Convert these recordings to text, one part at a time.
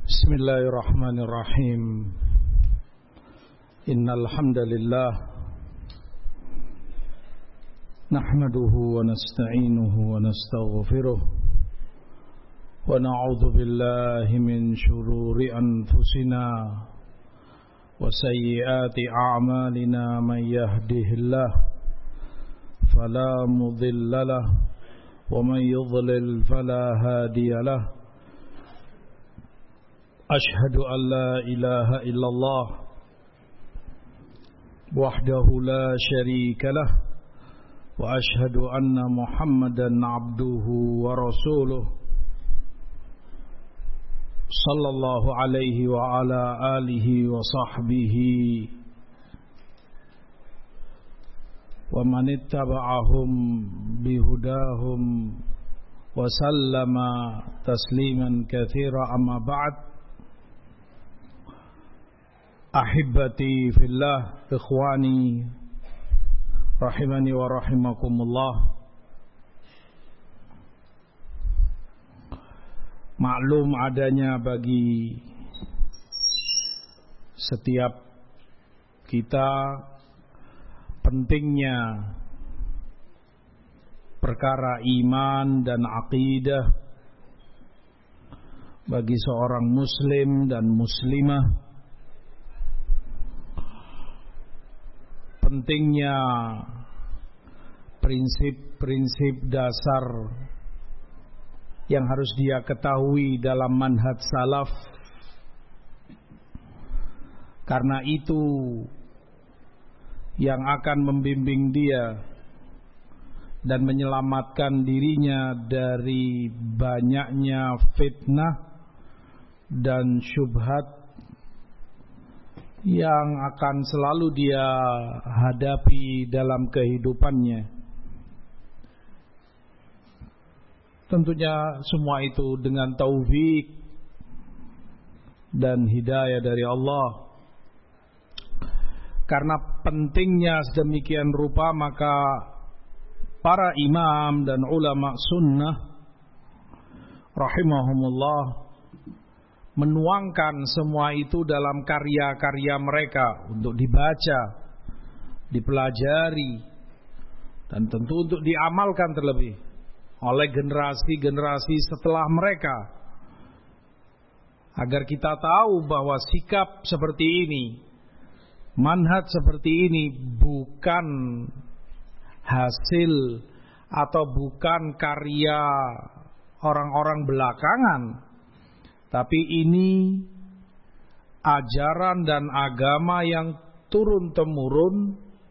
Bismillahirrahmanirrahim. Innal hamdalillah nahmaduhu wa nasta'inuhu wa nastaghfiruh wa na'udzu billahi min shururi anfusina wa sayyiati a'malina man yahdihillah fala mudilla lahu wa man yudlil fala hadiya lahu. Ashhadu an la ilaha illallah wahdahu la syarika lah wa ashhadu anna Muhammadan abduhu wa rasuluh sallallahu alaihi wa ala alihi wa sahbihi wa man ittaba'ahum bihudahum wa sallama tasliman katsira amma ba'd. Ahibati fillah, ikhwani rahimani wa rahimakumullah. Maklum adanya bagi setiap kita pentingnya perkara iman dan aqidah bagi seorang muslim dan muslimah. Pentingnya prinsip-prinsip dasar yang harus dia ketahui dalam manhaj salaf. Karena itu yang akan membimbing dia dan menyelamatkan dirinya dari banyaknya fitnah dan syubhat yang akan selalu dia hadapi dalam kehidupannya. Tentunya semua itu dengan taufik dan hidayah dari Allah. Karena pentingnya sedemikian rupa, maka para imam dan ulama sunnah rahimahumullah menuangkan semua itu dalam karya-karya mereka untuk dibaca, dipelajari, dan tentu untuk diamalkan terlebih oleh generasi-generasi setelah mereka, agar kita tahu bahwa sikap seperti ini, manhaj seperti ini bukan hasil atau bukan karya orang-orang belakangan, tapi ini ajaran dan agama yang turun-temurun,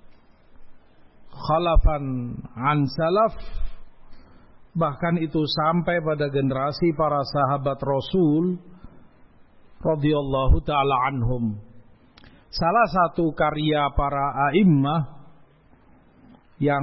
khalafan an salaf, bahkan itu sampai pada generasi para sahabat Rasul radhiyallahu ta'ala anhum. Salah satu karya para a'immah yang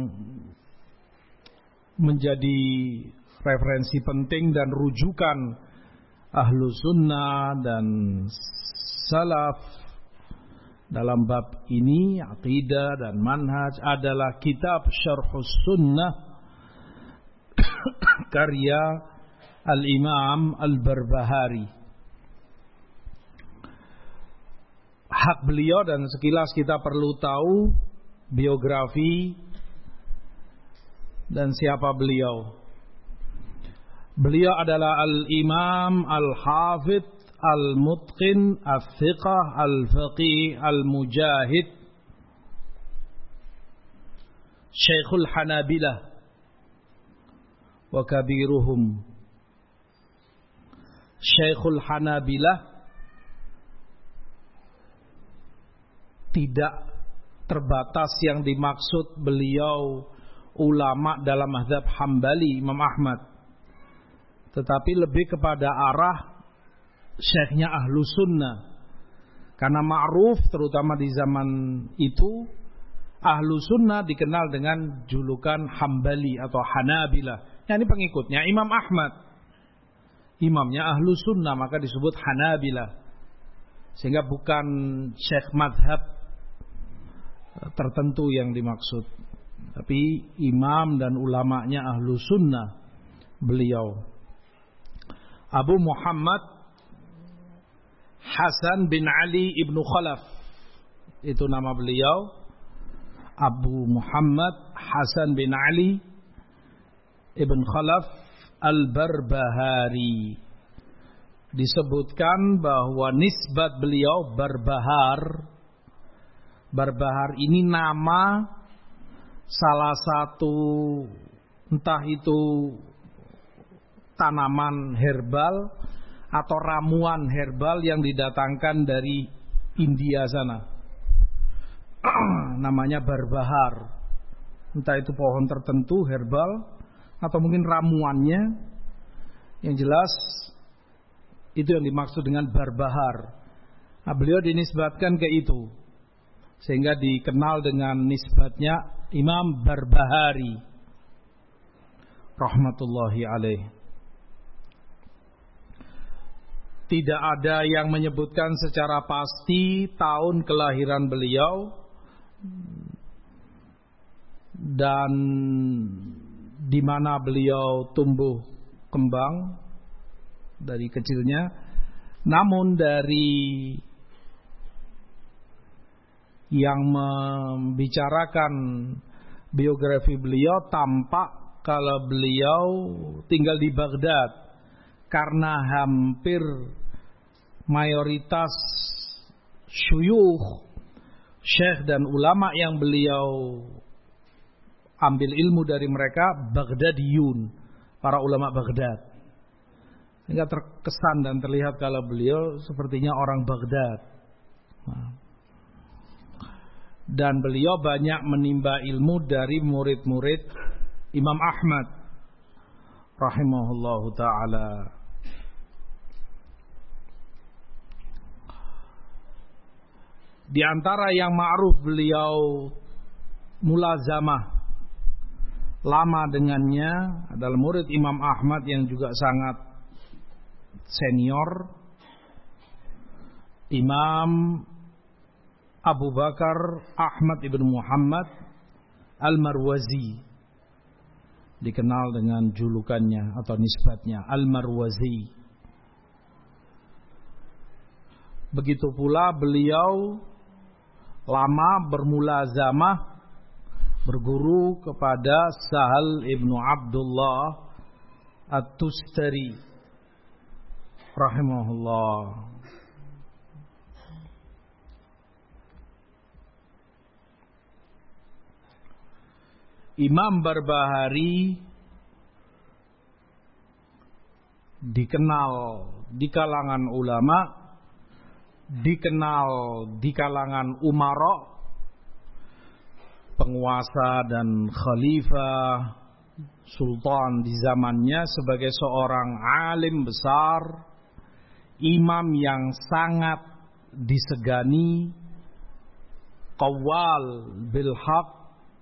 menjadi referensi penting dan rujukan ahlu sunnah dan salaf dalam bab ini, aqidah dan manhaj, adalah kitab Syarhus Sunnah karya Al-Imam Al-Barbahari. Hak beliau, dan sekilas kita perlu tahu biografi dan siapa beliau. Beliau adalah Al-Imam Al-Hafidh Al-Mutqin Al-Thiqah Al-Faqih Al-Mujahid Syekhul Hanabilah wa kabiruhum. Syekhul Hanabilah tidak terbatas yang dimaksud beliau ulama dalam mazhab Hambali Imam Ahmad, tetapi lebih kepada arah syekhnya ahlu sunnah. Karena ma'ruf terutama di zaman itu, ahlu sunnah dikenal dengan julukan Hambali atau Hanabilah. Ini pengikutnya Imam Ahmad, imamnya ahlu sunnah, maka disebut Hanabilah. Sehingga bukan syekh madhab tertentu yang dimaksud, tapi imam dan ulamanya ahlu sunnah beliau. Abu Muhammad Hasan bin Ali ibnu Khalaf. Itu nama beliau. Abu Muhammad Hasan bin Ali ibn Khalaf al-Barbahari. Disebutkan bahwa nisbat beliau Barbahar. Barbahar ini nama salah satu, entah itu tanaman herbal atau ramuan herbal yang didatangkan dari India sana. Namanya Barbahar. Entah itu pohon tertentu herbal atau mungkin ramuannya. Yang jelas itu yang dimaksud dengan Barbahar. Nah, beliau dinisbatkan ke itu, sehingga dikenal dengan nisbatnya Imam Barbahari rahmatullahi alaih. Tidak ada yang menyebutkan secara pasti tahun kelahiran beliau dan di mana beliau tumbuh kembang dari kecilnya. Namun dari yang membicarakan biografi beliau tampak kalau beliau tinggal di Baghdad, karena hampir mayoritas syuyukh, syekh dan ulama yang beliau ambil ilmu dari mereka Baghdadiyun, para ulama Baghdad. Sehingga terkesan dan terlihat kalau beliau sepertinya orang Baghdad. Dan beliau banyak menimba ilmu dari murid-murid Imam Ahmad rahimahullahu ta'ala. Di antara yang ma'ruf beliau mulazamah lama dengannya adalah murid Imam Ahmad yang juga sangat senior, Imam Abu Bakar Ahmad ibn Muhammad Al-Marwazi, dikenal dengan julukannya atau nisbatnya Al-Marwazi. Begitu pula beliau lama bermulazamah, berguru kepada Sahal ibnu Abdullah At-Tustari rahimahullah. Imam Barbahari dikenal di kalangan ulama, dikenal di kalangan umara, penguasa dan khalifah, sultan di zamannya, sebagai seorang alim besar, imam yang sangat disegani, qawwal bil haq.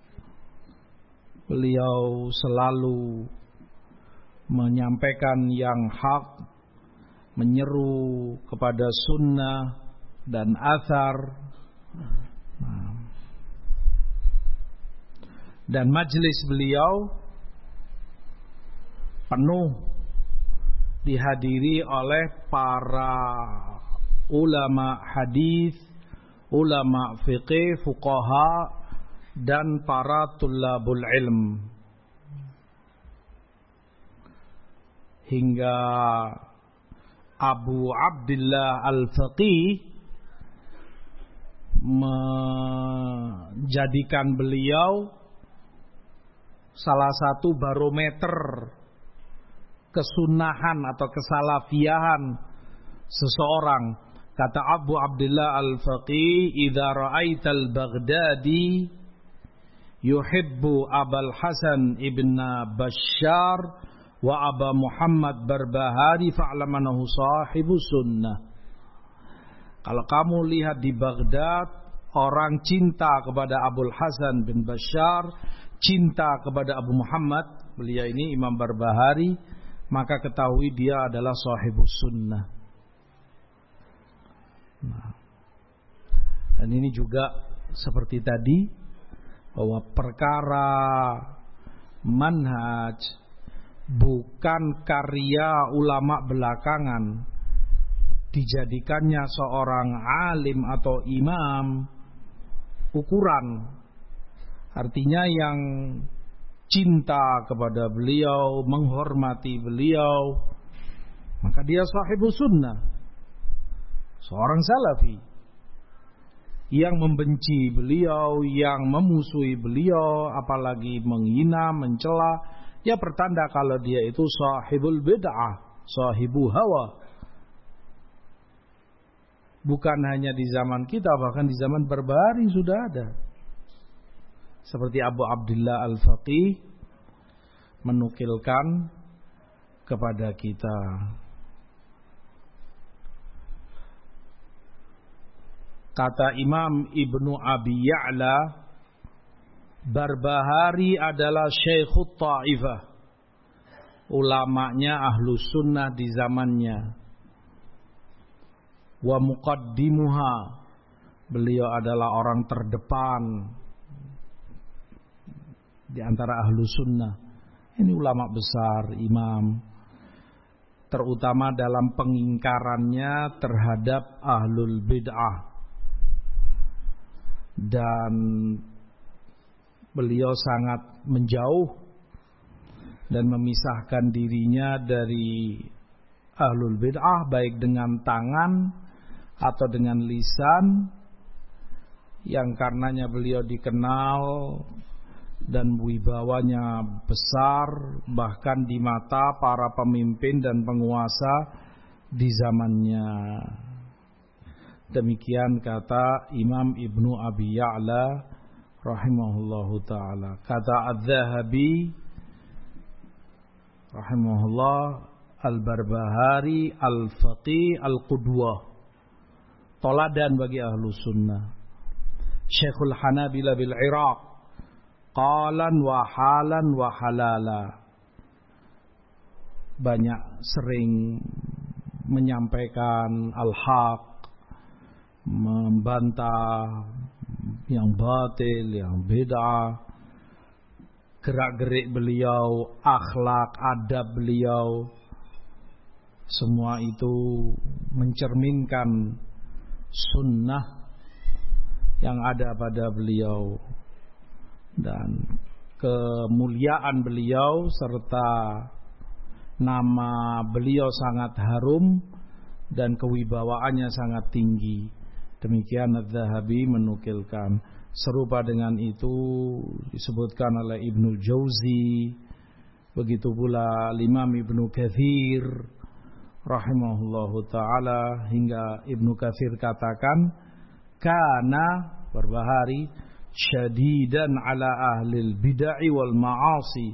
Beliau selalu menyampaikan yang hak, menyeru kepada sunnah dan athar. Dan majelis beliau penuh dihadiri oleh para ulama hadis, ulama fiqih, fuqaha, dan para tullabul ilm. Hingga Abu Abdillah Al-Faqih menjadikan beliau salah satu barometer kesunahan atau kesalafiyahan seseorang. Kata Abu Abdillah Al-Faqih, "Idza ra'aital Baghdadi yuhibbu Abul Hasan ibn Bashar wa Aba Muhammad Barbahari fa'lam annahu sahibu sunnah." Kalau kamu lihat di Baghdad orang cinta kepada Abul Hasan bin Bashar, cinta kepada Abu Muhammad, beliau ini Imam Barbahari, maka ketahui dia adalah sahibus sunnah. Dan ini juga seperti tadi, bahwa perkara manhaj bukan karya ulama belakangan, dijadikannya seorang alim atau imam ukuran. Artinya yang cinta kepada beliau, menghormati beliau, maka dia sahibus sunnah, seorang salafi. Yang membenci beliau, yang memusuhi beliau, apalagi menghina, mencela, ya pertanda kalau dia itu sahibul bid'ah, sahibu hawa. Bukan hanya di zaman kita, bahkan di zaman Barbahari sudah ada. Seperti Abu Abdullah Al-Faqih menukilkan kepada kita. Kata Imam Ibnu Abi Ya'la, Barbahari adalah Syekhut Ta'ifah, ulamanya Ahlus Sunnah di zamannya. Wa muqaddimuha, beliau adalah orang terdepan di antara Ahlus Sunnah. Ini ulama besar, imam, terutama dalam pengingkarannya terhadap Ahlul Bid'ah. Dan beliau sangat menjauh dan memisahkan dirinya dari Ahlul Bid'ah, baik dengan tangan atau dengan lisan, yang karenanya beliau dikenal dan wibawanya besar bahkan di mata para pemimpin dan penguasa di zamannya. Demikian kata Imam Ibnu Abi Ya'la rahimahullahu ta'ala. Kata Az-Zahabi rahimahullah, Al-Barbahari Al-Faqih Al-Qudwah, toladan bagi Ahlus Sunnah. Syekhul Hanabila bil Iraq, qalan wa halan wa halala, banyak sering menyampaikan al-haq, membantah yang batil, yang bid'ah. Gerak-gerik beliau, akhlak, adab beliau, semua itu mencerminkan sunnah yang ada pada beliau dan kemuliaan beliau, serta nama beliau sangat harum dan kewibawaannya sangat tinggi. Demikian Az-Zahabi menukilkan. Serupa dengan itu disebutkan oleh Ibnu Jauzi, begitu pula Imam Ibnu Katsir rahimahullahu ta'ala, hingga Ibnu Katsir katakan, kana Barbahari syadidan ala ahlil bid'ah wal ma'asi.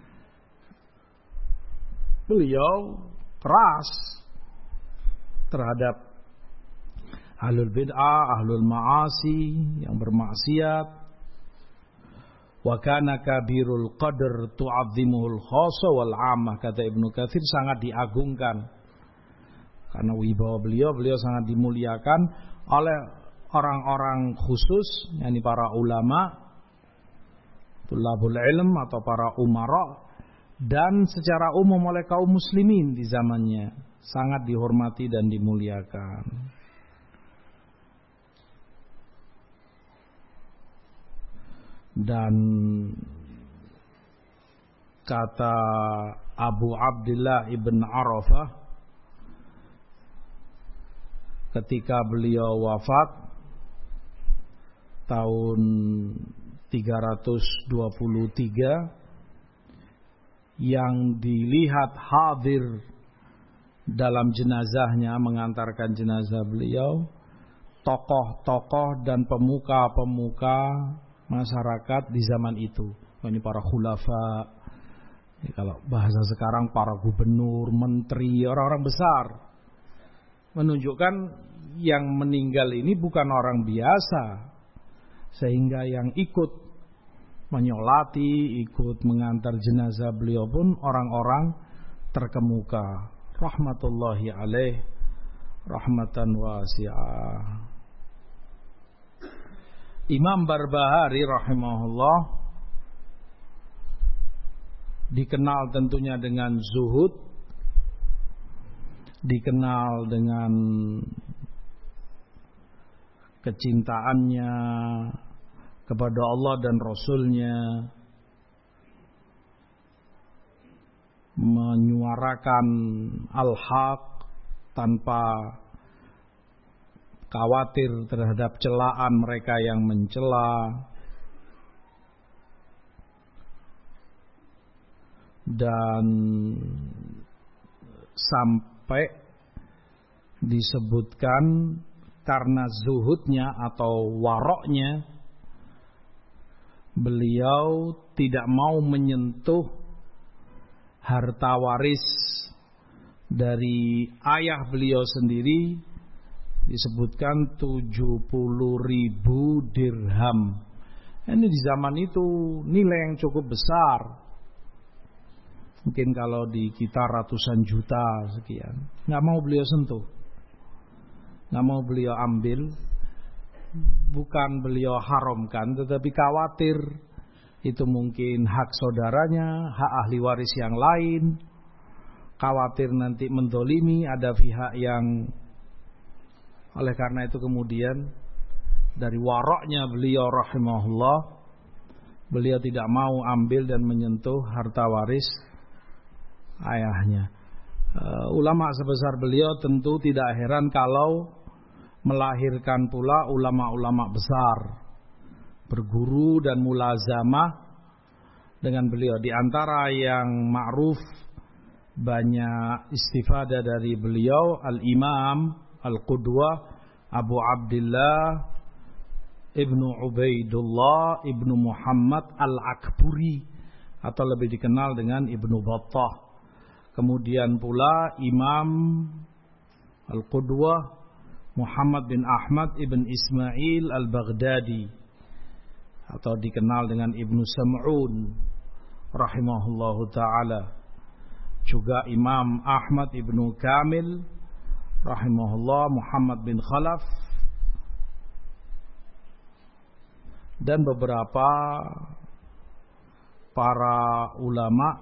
Beliau keras terhadap ahlul bid'ah, ahlul ma'asi, yang bermaksiat. Wa kana kabirul qadr tu'azzimuhul khassa wal 'ammah. Kata Ibnu Katsir, sangat diagungkan karena wibawa beliau sangat dimuliakan oleh orang-orang khusus, yakni para ulama, tulabul ilm atau para umara, dan secara umum oleh kaum muslimin di zamannya, sangat dihormati dan dimuliakan. Dan kata Abu Abdullah Ibn Arafah ketika beliau wafat tahun 323, yang dilihat hadir dalam jenazahnya, mengantarkan jenazah beliau, tokoh-tokoh dan pemuka-pemuka masyarakat di zaman itu. Ini para khulafa, kalau bahasa sekarang para gubernur, menteri, orang-orang besar. Menunjukkan yang meninggal ini bukan orang biasa, sehingga yang ikut menyolati, ikut mengantar jenazah beliau pun orang-orang terkemuka. Rahmatullahi alaih, rahmatan wasi'ah. Imam Barbahari rahimahullah dikenal tentunya dengan zuhud, dikenal dengan kecintaannya kepada Allah dan Rasul-Nya, menyuarakan al-haq tanpa khawatir terhadap celaan mereka yang mencela, dan sampai disebutkan karena zuhudnya atau waroknya, beliau tidak mau menyentuh harta waris dari ayah beliau sendiri, disebutkan 70.000 dirham. Ini di zaman itu nilai yang cukup besar. Mungkin kalau di kita ratusan juta sekian. Nggak mau beliau sentuh, nggak mau beliau ambil. Bukan beliau haramkan, tetapi khawatir itu mungkin hak saudaranya, hak ahli waris yang lain. Khawatir nanti mendolimi, ada pihak yang. Oleh karena itu kemudian dari waroknya beliau rahimahullah, beliau tidak mau ambil dan menyentuh harta waris ayahnya. Ulama sebesar beliau tentu tidak heran kalau melahirkan pula ulama-ulama besar, berguru dan mulazamah dengan beliau. Di antara yang ma'ruf banyak istifadah dari beliau, Al-Imam Al-Qudwah Abu Abdillah Ibnu Ubaidullah Ibnu Muhammad Al-Akburi, atau lebih dikenal dengan Ibnu Battah. Kemudian pula Imam Al-Qudwah Muhammad bin Ahmad ibn Ismail Al-Baghdadi, atau dikenal dengan Ibnu Sam'un rahimahullahu ta'ala. Juga Imam Ahmad ibnu Kamil rahimahullah, Muhammad bin Khalaf, dan beberapa para ulama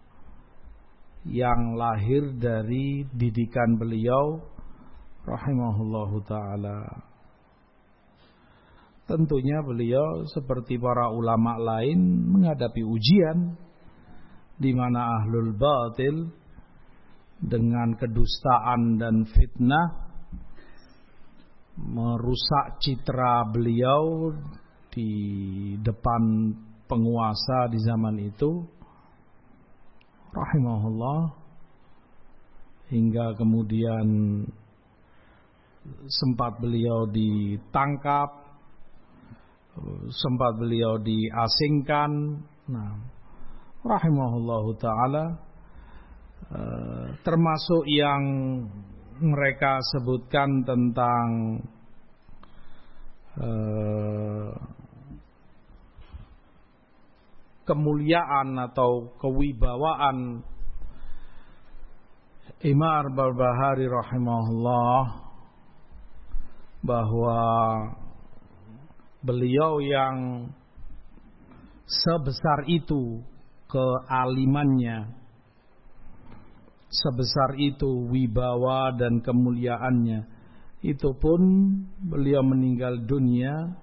yang lahir dari didikan beliau rahimahullahu ta'ala. Tentunya beliau seperti para ulama lain menghadapi ujian, di mana ahlul batil dengan kedustaan dan fitnah merusak citra beliau di depan penguasa di zaman itu rahimahullah, hingga kemudian sempat beliau ditangkap, sempat beliau diasingkan. Nah, rahimahullahu ta'ala, termasuk yang mereka sebutkan tentang kemuliaan atau kewibawaan Imam Barbahari rahimahullah, bahwa beliau yang sebesar itu kealimannya, sebesar itu wibawa dan kemuliaannya, itu pun beliau meninggal dunia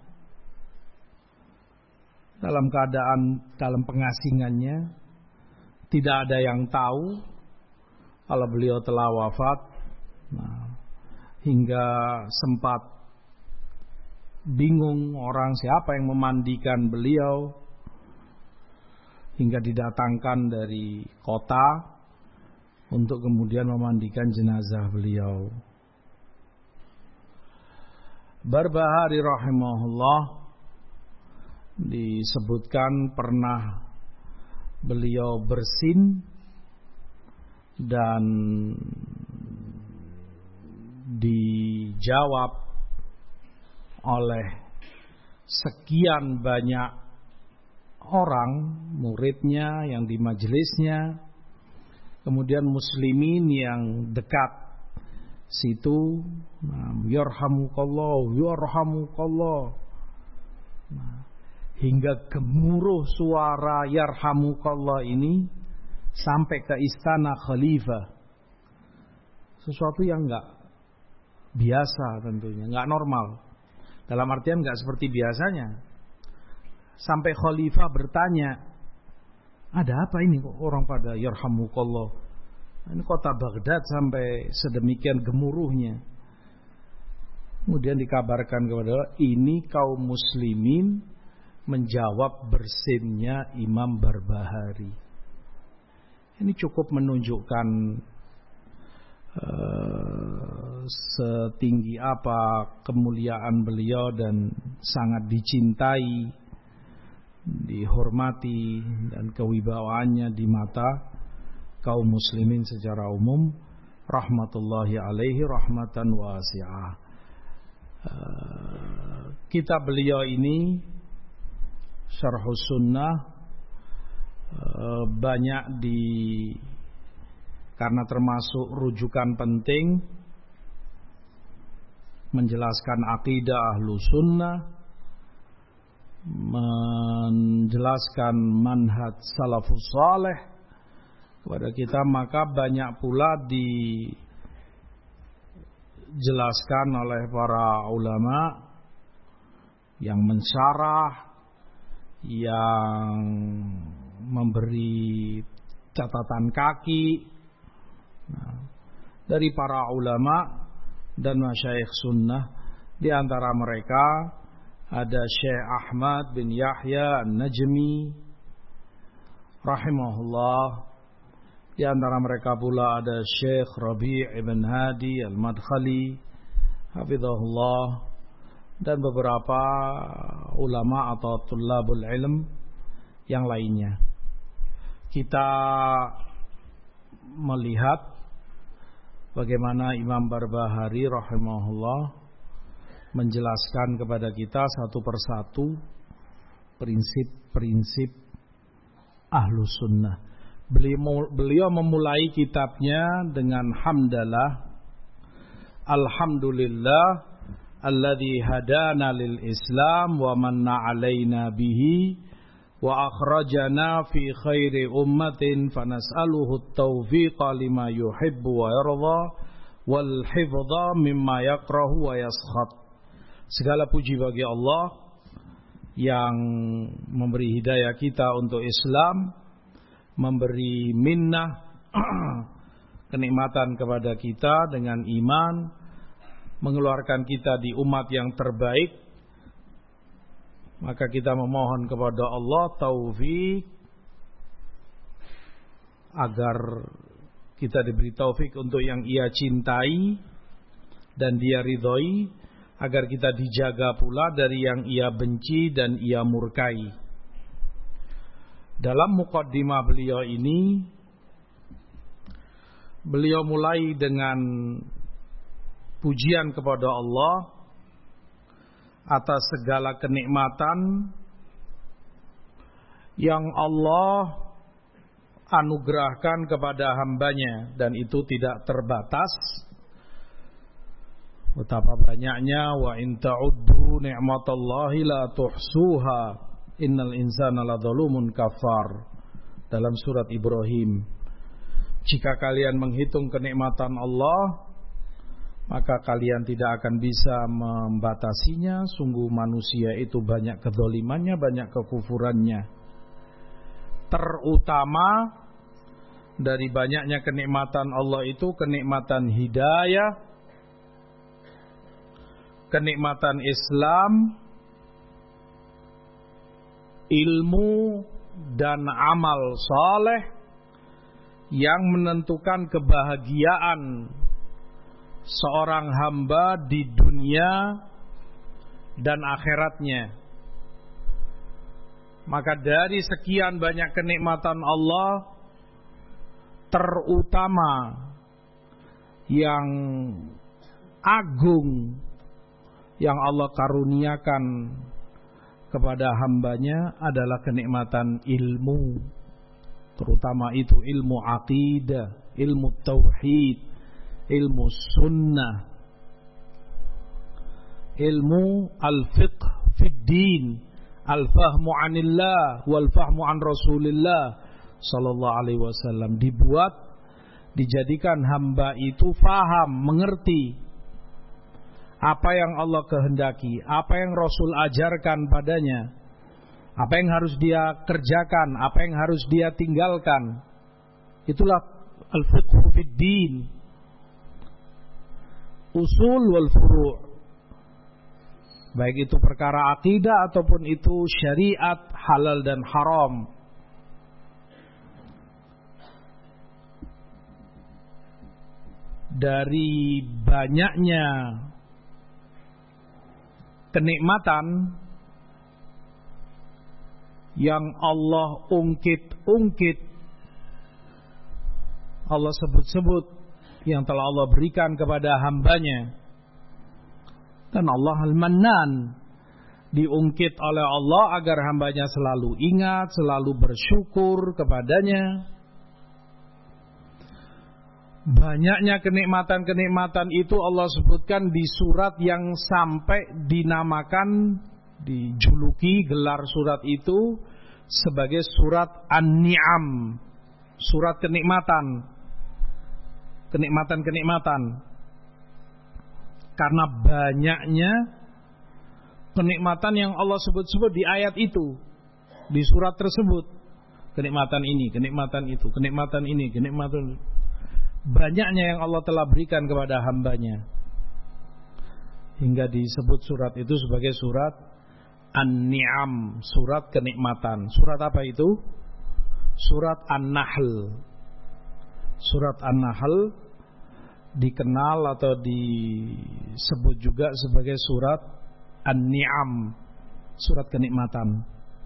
dalam keadaan dalam pengasingannya. Tidak ada yang tahu kalau beliau telah wafat. Nah, hingga sempat bingung orang siapa yang memandikan beliau, hingga didatangkan dari kota untuk kemudian memandikan jenazah beliau. Barbahari rahimahullah disebutkan pernah beliau bersin dan dijawab oleh sekian banyak orang, muridnya yang di majelisnya, kemudian muslimin yang dekat situ. Yarhamukallah, yarhamukallah. Hingga gemuruh suara yarhamukallah ini sampai ke istana khalifah, Sesuatu yang nggak biasa tentunya, nggak normal. Dalam artian nggak seperti biasanya. Sampai khalifah bertanya, ada apa ini kok orang pada yarhamukallah? Ini kota Baghdad sampai sedemikian gemuruhnya. Kemudian dikabarkan kepada ini kaum muslimin menjawab bersinnya Imam Barbahari. Ini cukup menunjukkan setinggi apa kemuliaan beliau dan sangat dicintai, dihormati, dan kewibawaannya di mata kaum muslimin secara umum. Rahmatullahi alaihi rahmatan wasi'ah. Kitab beliau ini Syarhus Sunnah banyak karena termasuk rujukan penting menjelaskan akidah ahlu sunnah, menjelaskan manhaj salafus saleh kepada kita, maka banyak pula dijelaskan oleh para ulama yang mensyarah, yang memberi catatan kaki dari para ulama dan masyayikh sunnah. Di antara mereka ada Syekh Ahmad bin Yahya An-Najmi rahimahullah. Di antara mereka pula ada Syekh Rabi' ibn Hadi Al-Madkhali hafizahullah, dan beberapa ulama atau tullabul ilm yang lainnya. Kita melihat bagaimana Imam Barbahari rahimahullah menjelaskan kepada kita satu persatu prinsip-prinsip ahlu sunnah. Beliau memulai kitabnya dengan hamdalah, alhamdulillah alladzi hadana lil Islam wa manna alaina bihi wa akhrajana fi khairi ummatin fanas'aluhu at-tawfiqa lima yuhibbu wa yarda wal hifdha mimma yakrahu wa yaskhat. Segala puji bagi Allah yang memberi hidayah kita untuk Islam, memberi minnah kenikmatan kepada kita dengan iman, mengeluarkan kita di umat yang terbaik. Maka kita memohon kepada Allah taufik agar kita diberi taufik untuk yang Ia cintai dan Dia ridhoi, agar kita dijaga pula dari yang Ia benci dan Ia murkai. Dalam muqaddimah beliau ini, beliau mulai dengan pujian kepada Allah atas segala kenikmatan yang Allah anugerahkan kepada hambanya, dan itu tidak terbatas. Betapa banyaknya, wa in ta'uddu ni'matallahi la tuhsuha innal insana ladzalumun kafar, dalam surat Ibrahim. Jika kalian menghitung kenikmatan Allah, maka kalian tidak akan bisa membatasinya. Sungguh manusia itu banyak kedzalimannya, banyak kekufurannya. Terutama dari banyaknya kenikmatan Allah itu kenikmatan hidayah, kenikmatan Islam, ilmu, dan amal saleh yang menentukan kebahagiaan seorang hamba di dunia dan akhiratnya. Maka dari sekian banyak kenikmatan Allah, terutama yang agung yang Allah karuniakan kepada hambanya adalah kenikmatan ilmu. Terutama itu ilmu aqidah, ilmu tauhid, ilmu sunnah, ilmu al-fiqh fid din, al-fahmu anillah wal fahmu an Rasulillah sallallahu alaihi wasallam, dibuat dijadikan hamba itu faham, mengerti apa yang Allah kehendaki, apa yang Rasul ajarkan padanya, apa yang harus dia kerjakan, apa yang harus dia tinggalkan. Itulah al-fiqhu fid din, usul wal furu', baik itu perkara akidah ataupun itu syariat, halal dan haram. Dari banyaknya kenikmatan yang Allah ungkit-ungkit, Allah sebut-sebut yang telah Allah berikan kepada hambanya. Dan Allah Al-Mannan, diungkit oleh Allah agar hambanya selalu ingat, selalu bersyukur kepadanya. Banyaknya kenikmatan-kenikmatan itu Allah sebutkan di surat yang sampai dinamakan, dijuluki gelar surat itu sebagai surat An-Ni'am, surat kenikmatan, kenikmatan-kenikmatan. Karena banyaknya kenikmatan yang Allah sebut-sebut di ayat itu, di surat tersebut. Kenikmatan ini, kenikmatan itu, kenikmatan ini, kenikmatan itu. Banyaknya yang Allah telah berikan kepada hambanya, hingga disebut surat itu sebagai surat An-Ni'am, surat kenikmatan. Surat apa itu? Surat An-Nahl. Surat An-Nahl dikenal atau disebut juga sebagai surat An-Ni'am, surat kenikmatan.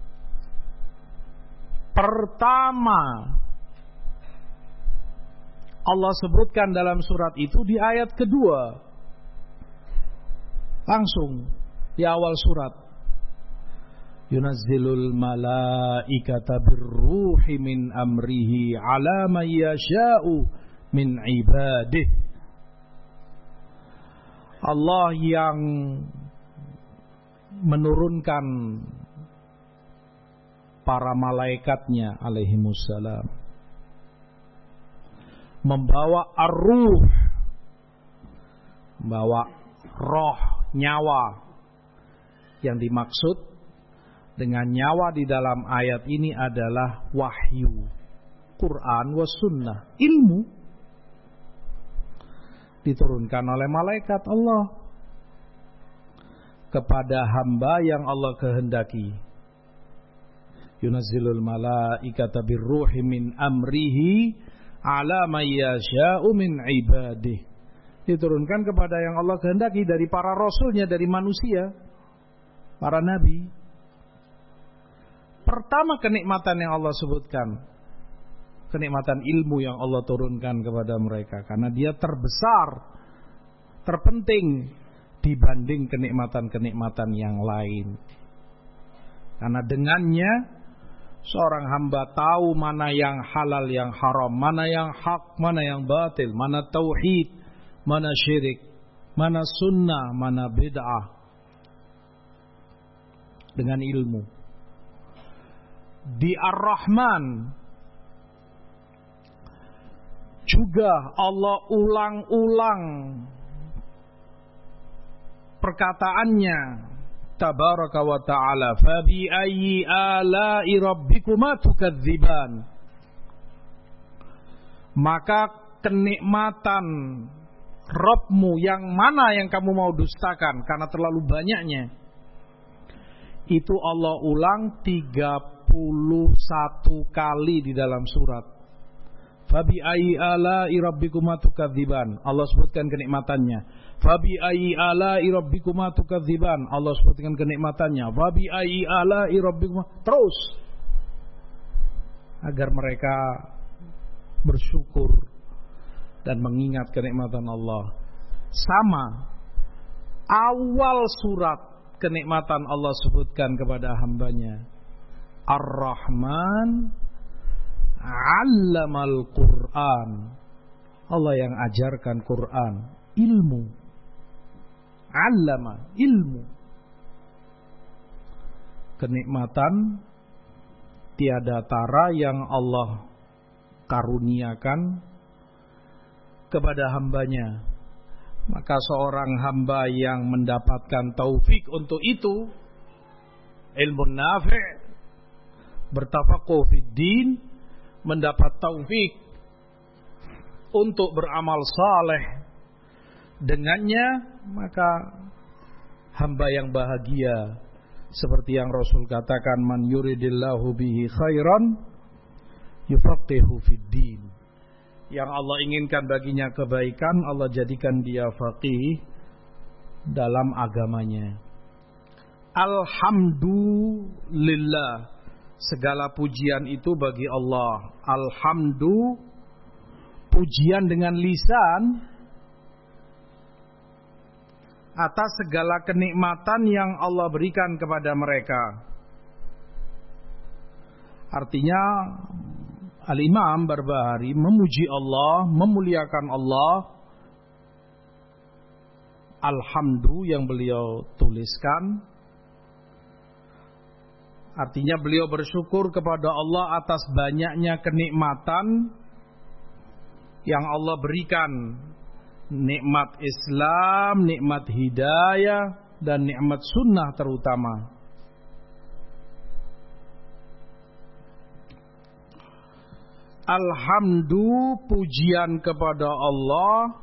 Pertama Allah sebutkan dalam surat itu di ayat kedua, langsung di awal surat, yunazzilul malaikata birruhi min amrihi ala man yasha'u min ibadih. Allah yang menurunkan para malaikatnya alaihimussalam, membawa ar-ruh, membawa roh, nyawa. Yang dimaksud dengan nyawa di dalam ayat ini adalah wahyu, Quran was sunnah, ilmu diturunkan oleh malaikat Allah kepada hamba yang Allah kehendaki. Yunazzilul malaikata birruhi min amrihi ala may yasha'u min ibadih. Diturunkan kepada yang Allah kehendaki dari para rasulnya, dari manusia, para nabi. Pertama kenikmatan yang Allah sebutkan, kenikmatan ilmu yang Allah turunkan kepada mereka, karena dia terbesar, terpenting dibanding kenikmatan-kenikmatan yang lain. Karena dengannya seorang hamba tahu mana yang halal, yang haram, mana yang hak, mana yang batil, mana tauhid, mana syirik, mana sunnah, mana bid'ah. Dengan ilmu. Di Ar-Rahman juga Allah ulang-ulang perkataannya, tabaraka wa ta'ala, fabi ayyi ala'i rabbikuma tukadziban. Maka kenikmatan Rabbmu yang mana yang kamu mau dustakan karena terlalu banyaknya. Itu Allah ulang 31 kali di dalam surat. Fabi ayyi ala'i rabbikuma tukadziban. Allah sebutkan kenikmatannya. Fabi ayyi ala'i rabbikuma tukadziban. Allah sebutkan kenikmatannya. Fabi ayyi ala'i rabbikuma. Terus agar mereka bersyukur dan mengingat kenikmatan Allah. Sama awal surat kenikmatan Allah sebutkan kepada hambanya. Ar-Rahman 'allamal Qur'an. Allah yang ajarkan Quran, ilmu. 'Allama, ilmu. Kenikmatan tiada tara yang Allah karuniakan kepada hambanya. Maka seorang hamba yang mendapatkan taufik untuk itu, ilmu nafi', bertafaqquh fid din, mendapat taufik untuk beramal saleh dengannya, maka hamba yang bahagia. Seperti yang Rasul katakan, man yuridillahu bihi khairan yufaqihu fid din. Yang Allah inginkan baginya kebaikan, Allah jadikan dia faqih dalam agamanya. Alhamdulillah, segala pujian itu bagi Allah. Alhamdulillah, pujian dengan lisan atas segala kenikmatan yang Allah berikan kepada mereka. Artinya Al-Imam Barbahari memuji Allah, memuliakan Allah. Alhamdulillah yang beliau tuliskan, artinya beliau bersyukur kepada Allah atas banyaknya kenikmatan yang Allah berikan. Nikmat Islam, nikmat hidayah, dan nikmat sunnah terutama. Alhamdulillah, pujian kepada Allah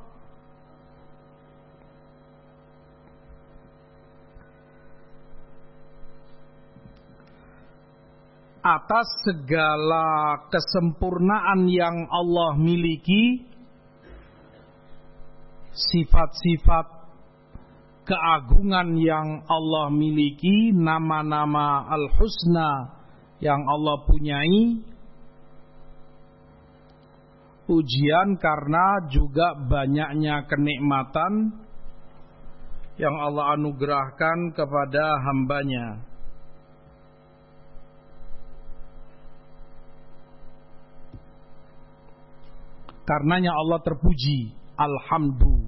atas segala kesempurnaan yang Allah miliki, sifat-sifat keagungan yang Allah miliki, nama-nama al-husna yang Allah punyai. Pujian karena juga banyaknya kenikmatan yang Allah anugerahkan kepada hambanya. Karenanya Allah terpuji. Alhamdulillah.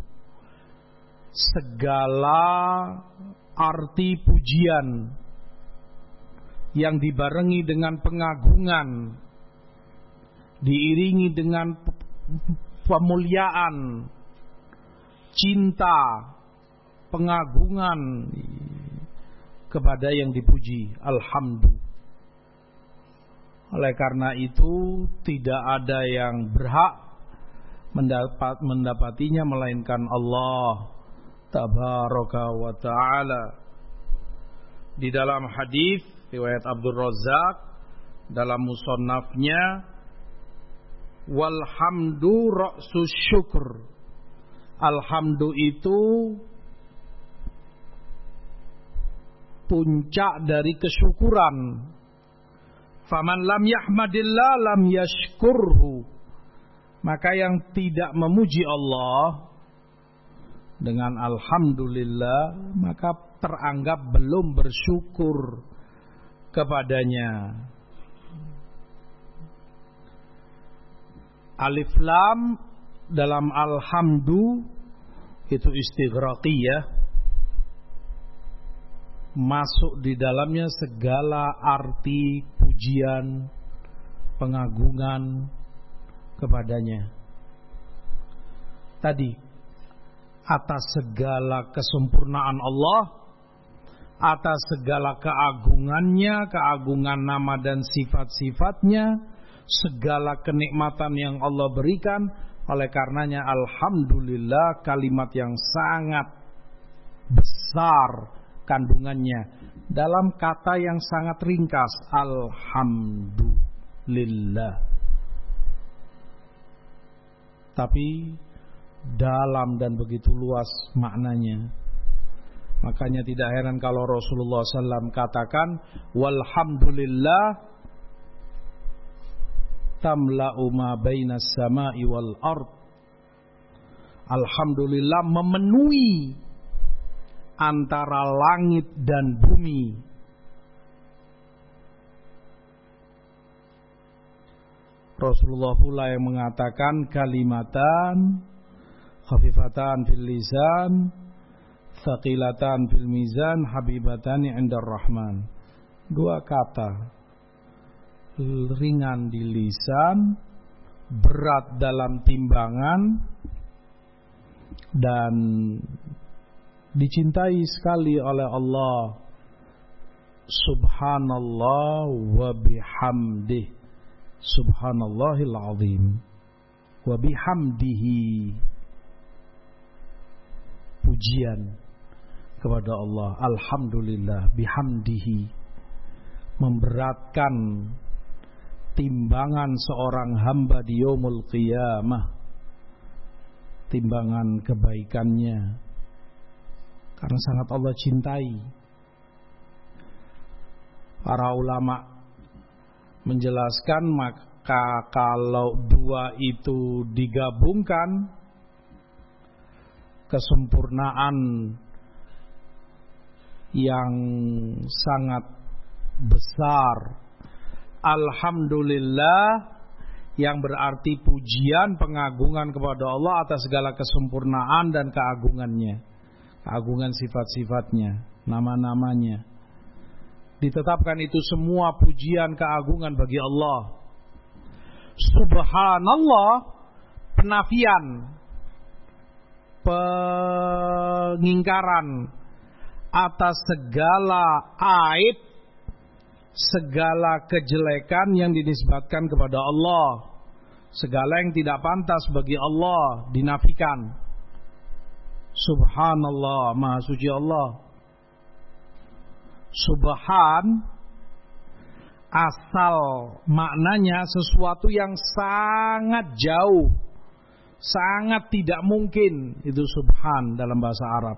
Segala arti pujian yang dibarengi dengan pengagungan, diiringi dengan pemuliaan, cinta, pengagungan kepada yang dipuji. Alhamdulillah. Oleh karena itu tidak ada yang berhak mendapatinya melainkan Allah tabaraka wa ta'ala. Di dalam hadis riwayat Abdul Razzaq dalam musannafnya, walhamdu ra'sus syukur. Alhamdu itu puncak dari kesyukuran. Faman lam yahmadillah lam yashkurhu. Maka yang tidak memuji Allah dengan alhamdulillah, maka teranggap belum bersyukur kepadanya. Alif lam dalam alhamdu itu istighraqiyah, masuk di dalamnya segala arti pujian, pengagungan kepadanya. Tadi atas segala kesempurnaan Allah, atas segala keagungannya, keagungan nama dan sifat-sifatnya, segala kenikmatan yang Allah berikan. Oleh karenanya alhamdulillah, kalimat yang sangat besar kandungannya dalam kata yang sangat ringkas, alhamdulillah. Tapi dalam dan begitu luas maknanya. Makanya tidak heran kalau Rasulullah SAW katakan, walhamdulillah tamla'u ma bainas sama'i wal ard. Alhamdulillah memenuhi antara langit dan bumi. Rasulullah pula yang mengatakan, kalimatan khafifatan fil lisan, thaqilatan fil mizan, habibatani 'indar rahman. Dua kata, ringan di lisan, berat dalam timbangan, dan dicintai sekali oleh Allah. Subhanallah wa bihamdih, subhanallahil azim, wa bihamdihi, pujian kepada Allah, alhamdulillah, bihamdihi, memberatkan timbangan seorang hamba di yaumul qiyamah, timbangan kebaikannya, karena sangat Allah cintai. Para ulama menjelaskan, maka kalau dua itu digabungkan, kesempurnaan yang sangat besar. Alhamdulillah, yang berarti pujian, pengagungan kepada Allah atas segala kesempurnaan dan keagungannya, keagungan sifat-sifatnya, nama-namanya. Ditetapkan itu semua pujian keagungan bagi Allah. Subhanallah, penafian, pengingkaran atas segala aib, segala kejelekan yang dinisbatkan kepada Allah, segala yang tidak pantas bagi Allah dinafikan. Subhanallah, maha suci Allah. Subhan asal maknanya sesuatu yang sangat jauh, sangat tidak mungkin. Itu subhan dalam bahasa Arab.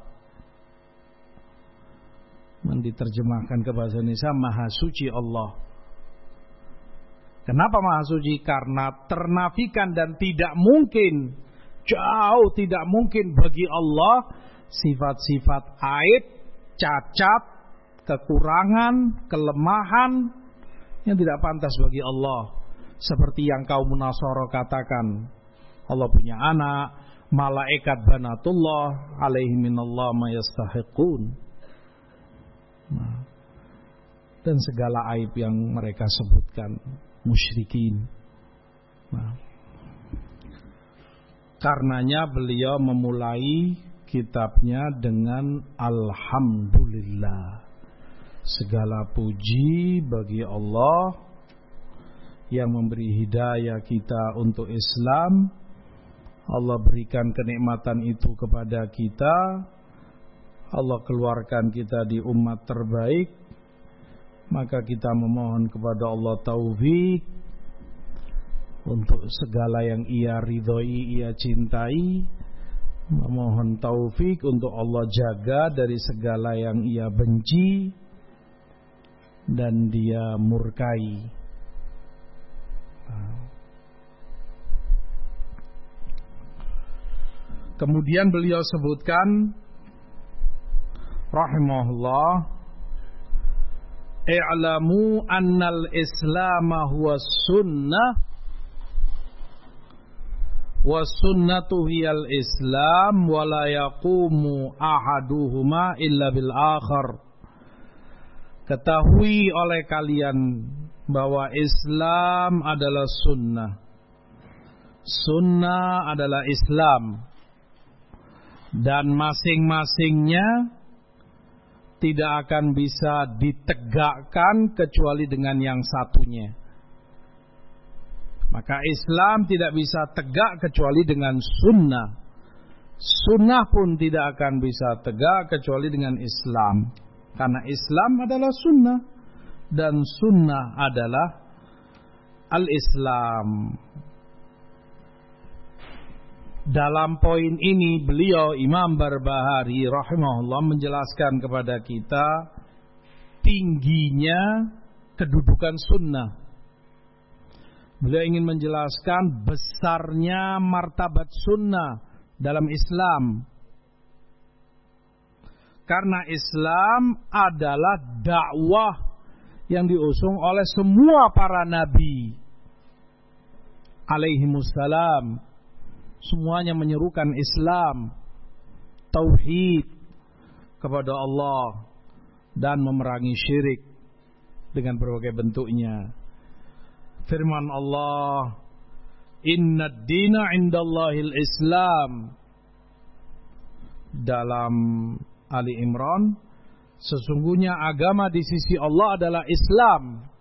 Diterjemahkan ke bahasa Indonesia, maha suci Allah. Kenapa maha suci? Karena ternafikan dan tidak mungkin, jauh tidak mungkin bagi Allah sifat-sifat aib, cacat, kekurangan, kelemahan yang tidak pantas bagi Allah. Seperti yang kaum Nasara katakan, Allah punya anak, malaikat banatullah, alaihi minallah ma yastahiqun. Dan segala aib yang mereka sebutkan, musyrikin. Karenanya beliau memulai kitabnya dengan alhamdulillah. Segala puji bagi Allah yang memberi hidayah kita untuk Islam. Allah berikan kenikmatan itu kepada kita. Allah keluarkan kita di umat terbaik. Maka kita memohon kepada Allah taufik untuk segala yang Ia ridhoi, Ia cintai. Memohon taufik untuk Allah jaga dari segala yang Ia benci dan Dia murkai. Kemudian beliau sebutkan rahimahullah, i'lamu annal islama huwa sunnah wa sunnatu hiyal islam wa la yaqumu ahaduhuma illa bil akhar. Ketahui oleh kalian bahwa Islam adalah sunnah. Sunnah adalah Islam. Dan masing-masingnya tidak akan bisa ditegakkan kecuali dengan yang satunya. Maka Islam tidak bisa tegak kecuali dengan sunnah. Sunnah pun tidak akan bisa tegak kecuali dengan Islam. Karena Islam adalah sunnah dan sunnah adalah al-Islam. Dalam poin ini beliau Imam Barbahari rahimahullah menjelaskan kepada kita tingginya kedudukan sunnah. Beliau ingin menjelaskan besarnya martabat sunnah dalam Islam. Karena Islam adalah dakwah yang diusung oleh semua para nabi alaihimussalam. Semuanya menyerukan Islam, tauhid kepada Allah dan memerangi syirik dengan berbagai bentuknya. Firman Allah, "Innad dina 'indallahil Islam." dalam Ali Imran, sesungguhnya agama di sisi Allah adalah Islam.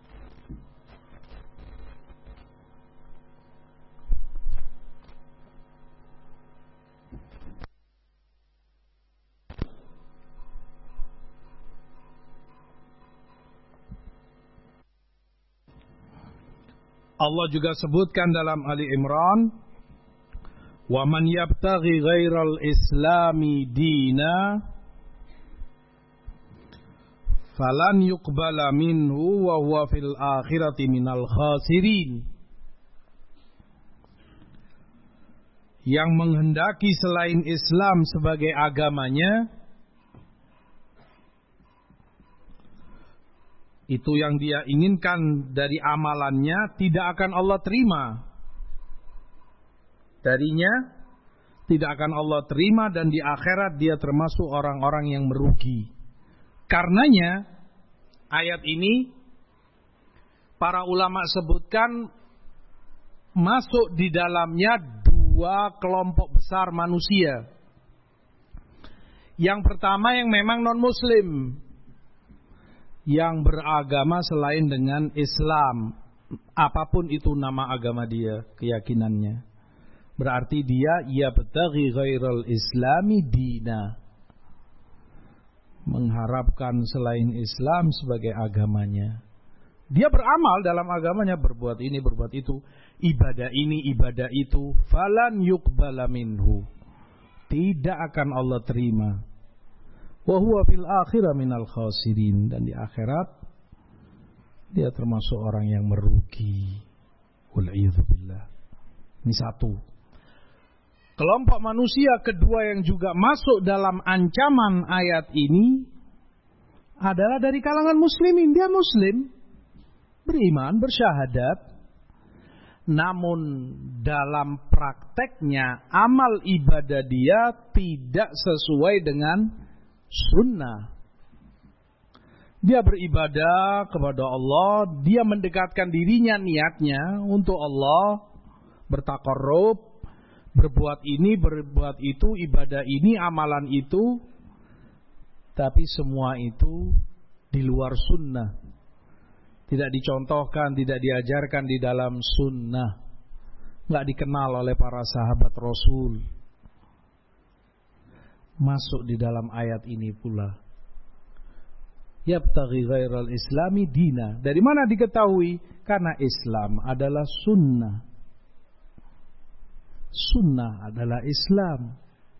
Allah juga sebutkan dalam Ali Imran, "Wa man yabtaghi ghairal islami dina falan yuqbala minhu wa huwa fil akhirati minal khasirin." Yang menghendaki selain Islam sebagai agamanya, itu yang dia inginkan dari amalannya tidak akan Allah terima. Darinya tidak akan Allah terima, dan di akhirat dia termasuk orang-orang yang merugi. Karenanya ayat ini para ulama sebutkan masuk di dalamnya dua kelompok besar manusia. Yang pertama yang memang non-muslim, yang beragama selain dengan Islam, apapun itu nama agama dia, keyakinannya. Berarti dia yabtaghi ghairal islami dina, mengharapkan selain Islam sebagai agamanya. Dia beramal dalam agamanya, berbuat ini, berbuat itu, ibadah ini, ibadah itu, falan yuqbala minhu, tidak akan Allah terima. Wa huwa fil akhirah minal khasirin, dan di akhirat dia termasuk orang yang merugi. Wal'iyadzubillah. Ini satu. Kelompok manusia kedua yang juga masuk dalam ancaman ayat ini adalah dari kalangan muslimin. Dia muslim, beriman, bersyahadat, namun dalam prakteknya amal ibadah dia tidak sesuai dengan sunnah. Dia beribadah kepada Allah, dia mendekatkan dirinya niatnya untuk Allah, bertaqarrub, berbuat ini, berbuat itu, ibadah ini, amalan itu, tapi semua itu di luar sunnah. Tidak dicontohkan, tidak diajarkan di dalam sunnah. Nggak dikenal oleh para sahabat Rasul. Masuk di dalam ayat ini pula. Yabtaghi ghairal islami dina. Dari mana diketahui? Karena Islam adalah sunnah. Sunnah adalah Islam.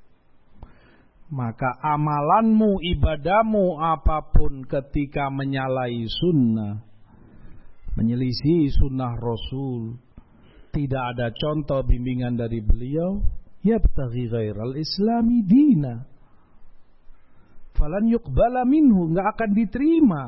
Maka amalanmu, ibadahmu apapun ketika menyalahi sunnah, menyelisih sunnah Rasul, tidak ada contoh bimbingan dari beliau, yabtaghi ghairal islami dina, falan yuqbala minhu, enggak akan diterima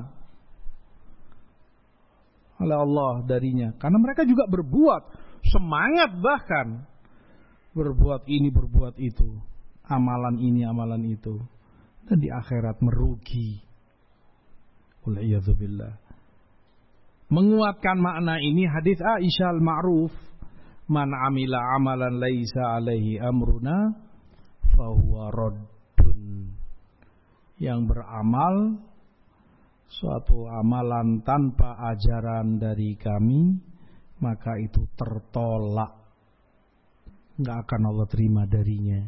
oleh Allah darinya. Karena mereka juga berbuat, semangat bahkan berbuat ini, berbuat itu, amalan ini, amalan itu, dan di akhirat merugi. Wal'iyadzubillah. Menguatkan makna ini hadis Aisyah al-ma'ruf, man amila amalan laisa alaihi amruna fahuwa raddun. Yang beramal suatu amalan tanpa ajaran dari kami, maka itu tertolak, nggak akan Allah terima darinya.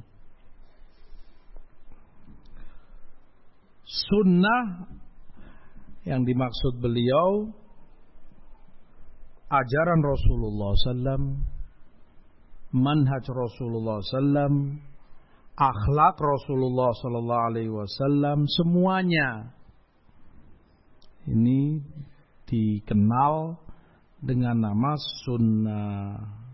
Sunnah yang dimaksud beliau ajaran Rasulullah SAW, manhaj Rasulullah SAW, akhlak Rasulullah SAW, semuanya ini dikenal dengan nama sunnah.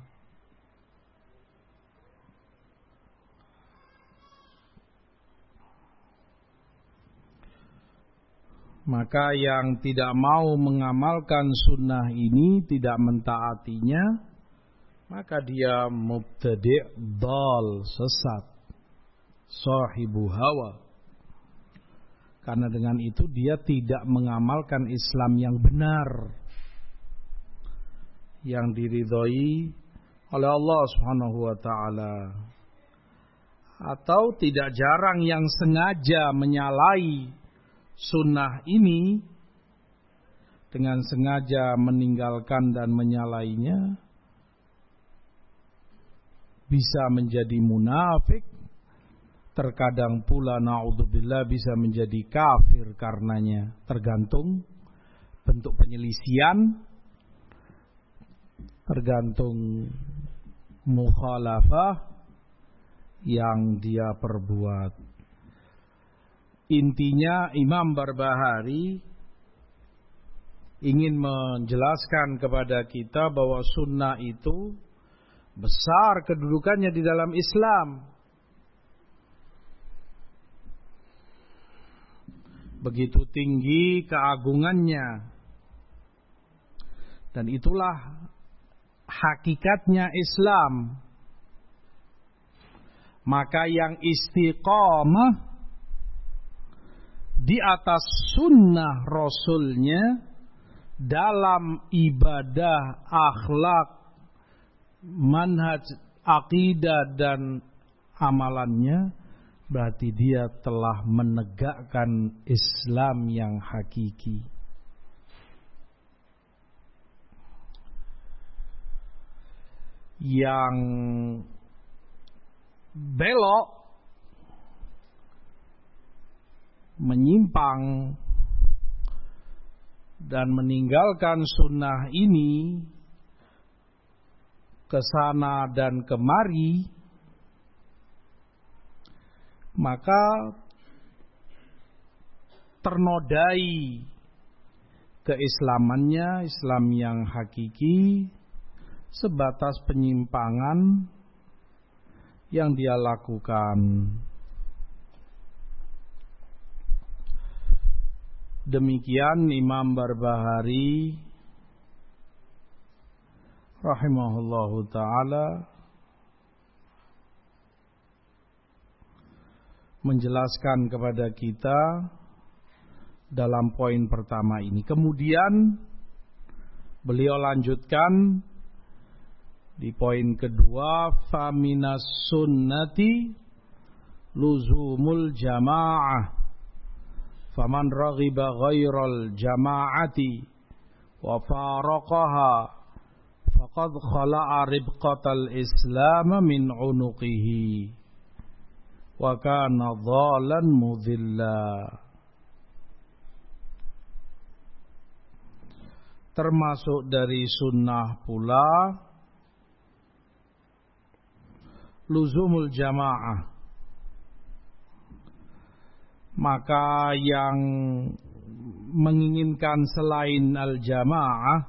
Maka yang tidak mau mengamalkan sunnah ini, tidak mentaatinya, maka dia mubtadi' dal, sesat, sahibu hawa. Karena dengan itu dia tidak mengamalkan Islam yang benar, yang diridhoi oleh Allah Subhanahu wa taala. atau tidak jarang yang sengaja menyalahi sunnah ini dengan sengaja meninggalkan dan menyalainya, bisa menjadi munafik, terkadang pula na'udzubillah bisa menjadi kafir karenanya, tergantung bentuk penyelisihan, tergantung mukhalafah yang dia perbuat. Intinya Imam Barbahari ingin menjelaskan kepada kita bahwa sunnah itu besar kedudukannya di dalam Islam. Begitu tinggi keagungannya. Dan itulah hakikatnya Islam. Maka yang istiqamah di atas sunnah Rasulnya dalam ibadah, akhlak, manhaj, akidah dan amalannya, berarti dia telah menegakkan Islam yang hakiki. Yang belok, menyimpang dan meninggalkan sunnah ini ke sana dan kemari, maka ternodai keislamannya, Islam yang hakiki, sebatas penyimpangan yang dia lakukan. Demikian Imam Barbahari rahimahullahu ta'ala menjelaskan kepada kita dalam poin pertama ini. Kemudian beliau lanjutkan di poin kedua, faminas sunnati luzumul jamaah, faman raghiba ghairal jama'ati wa faraqaha faqad khala'a ribqatal islam min unuqihi wa kana dhalan mudhilla. Termasuk dari sunnah pula luzumul jamaah. Maka yang menginginkan selain al-jamaah,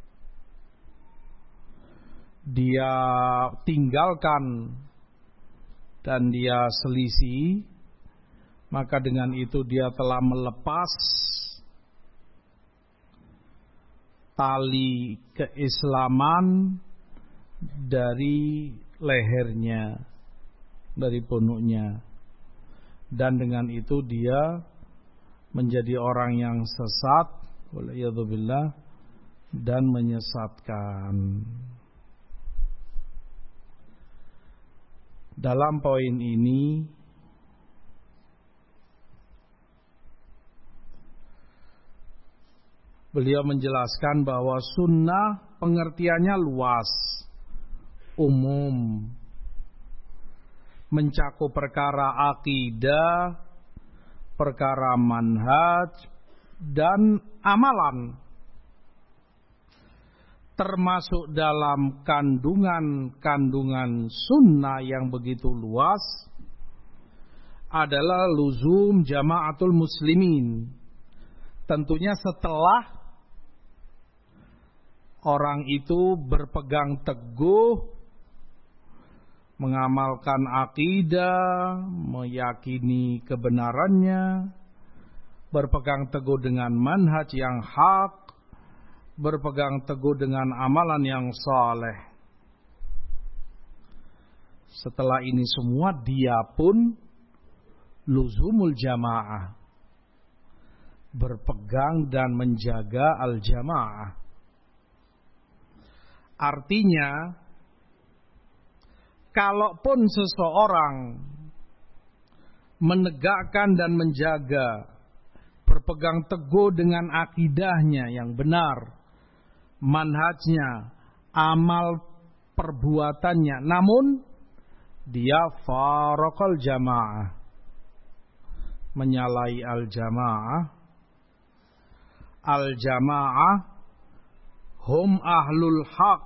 dia tinggalkan dan dia selisih, maka dengan itu dia telah melepas tali keislaman dari lehernya, dari punuknya, dan dengan itu dia menjadi orang yang sesat, waliyadzubillah, dan menyesatkan. Dalam poin ini beliau menjelaskan bahwa sunnah pengertiannya luas, umum, mencakup perkara akidah, perkara manhaj, dan amalan. Termasuk dalam kandungan-kandungan sunnah yang begitu luas adalah luzum jamaatul muslimin. Tentunya setelah orang itu berpegang teguh, mengamalkan akidah, meyakini kebenarannya, berpegang teguh dengan manhaj yang hak, berpegang teguh dengan amalan yang saleh. Setelah ini semua dia pun luzumul jamaah, berpegang dan menjaga al-jamaah. Artinya, kalaupun seseorang menegakkan dan menjaga, berpegang teguh dengan akidahnya yang benar, manhajnya, amal perbuatannya, namun dia faraqal jamaah, menyalahi al-jamaah. Al-jamaah hum ahlul haq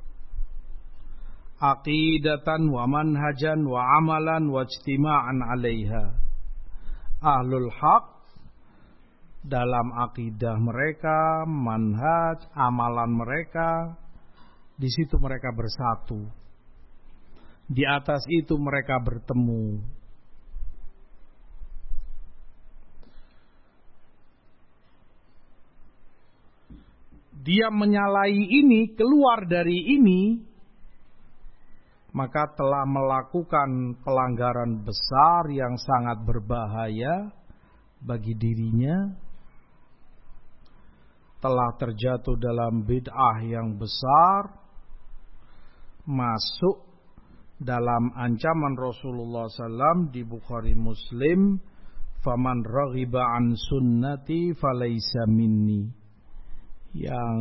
aqidatan wa manhajan wa amalan wa ijtima'an 'alaiha. Ahlul haq dalam akidah mereka, manhaj, amalan mereka, di situ mereka bersatu. Di atas itu mereka bertemu. Dia menyalahi ini, keluar dari ini, maka telah melakukan pelanggaran besar yang sangat berbahaya bagi dirinya, telah terjatuh dalam bid'ah yang besar, masuk dalam ancaman Rasulullah SAW di Bukhari Muslim, faman raghiba an sunnati falaysa minni, yang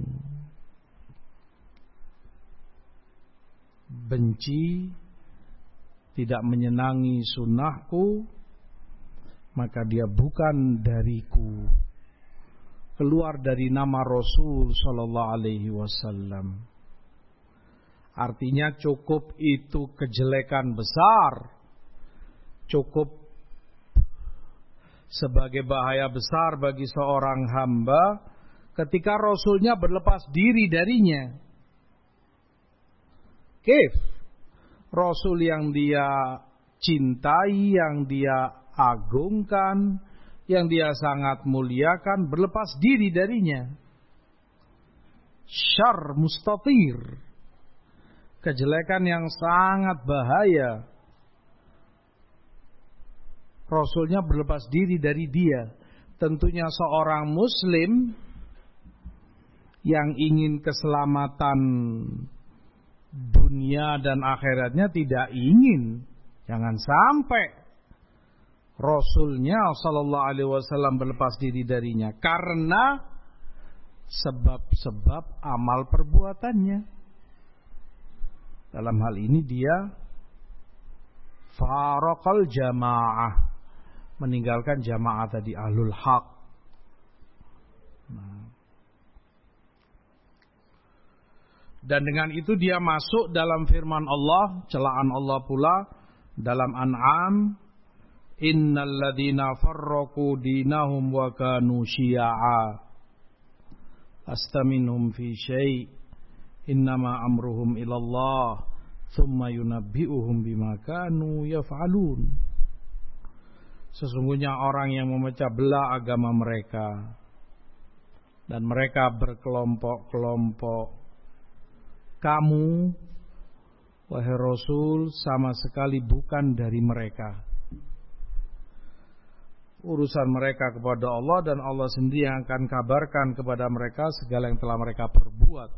benci, tidak menyenangi sunnahku, maka dia bukan dariku. Keluar dari nama Rasul sallallahu alaihi wasallam. Artinya cukup itu kejelekan besar, cukup sebagai bahaya besar bagi seorang hamba ketika Rasulnya berlepas diri darinya. Kif Rasul yang dia cintai, yang dia agungkan, yang dia sangat muliakan, berlepas diri darinya. Syarr mustatir, kejelekan yang sangat bahaya. Rasulnya berlepas diri dari dia. Tentunya seorang muslim yang ingin keselamatan dunia dan akhiratnya tidak ingin, jangan sampai Rasulnya sallallahu alaihi wasallam berlepas diri darinya karena sebab-sebab amal perbuatannya. Dalam hal ini dia faraqal jamaah, meninggalkan jamaah tadi, ahlul haq. Dan dengan itu dia masuk dalam firman Allah, celaan Allah pula dalam An'am, innal ladzina farraqu dinahum wa kanu syi'a lasta minhum fi syai' innama amruhum ilallah thumma yunabbi'uhum bima kanu yaf'alun. Sesungguhnya orang yang memecah belah agama mereka dan mereka berkelompok-kelompok, kamu wahai Rasul sama sekali bukan dari mereka. Urusan mereka kepada Allah, dan Allah sendiri yang akan kabarkan kepada mereka segala yang telah mereka perbuat.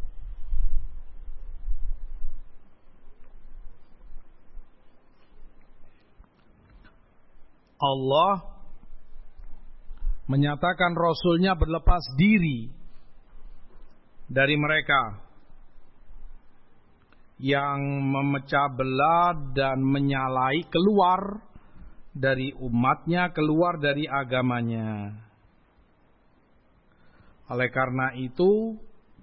Allah menyatakan Rasulnya berlepas diri dari mereka yang memecah belah dan menyalahi, keluar dari umatnya, keluar dari agamanya. Oleh karena itu,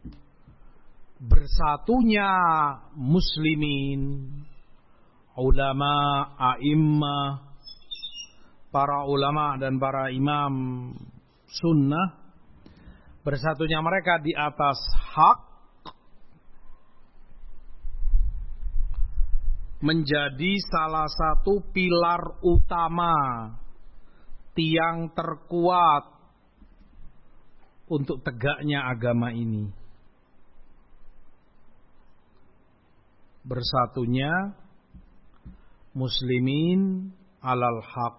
bersatunya muslimin, ulama, a'immah, para ulama dan para imam sunnah, bersatunya mereka di atas hak menjadi salah satu pilar utama, tiang terkuat untuk tegaknya agama ini. Bersatunya muslimin alal haq.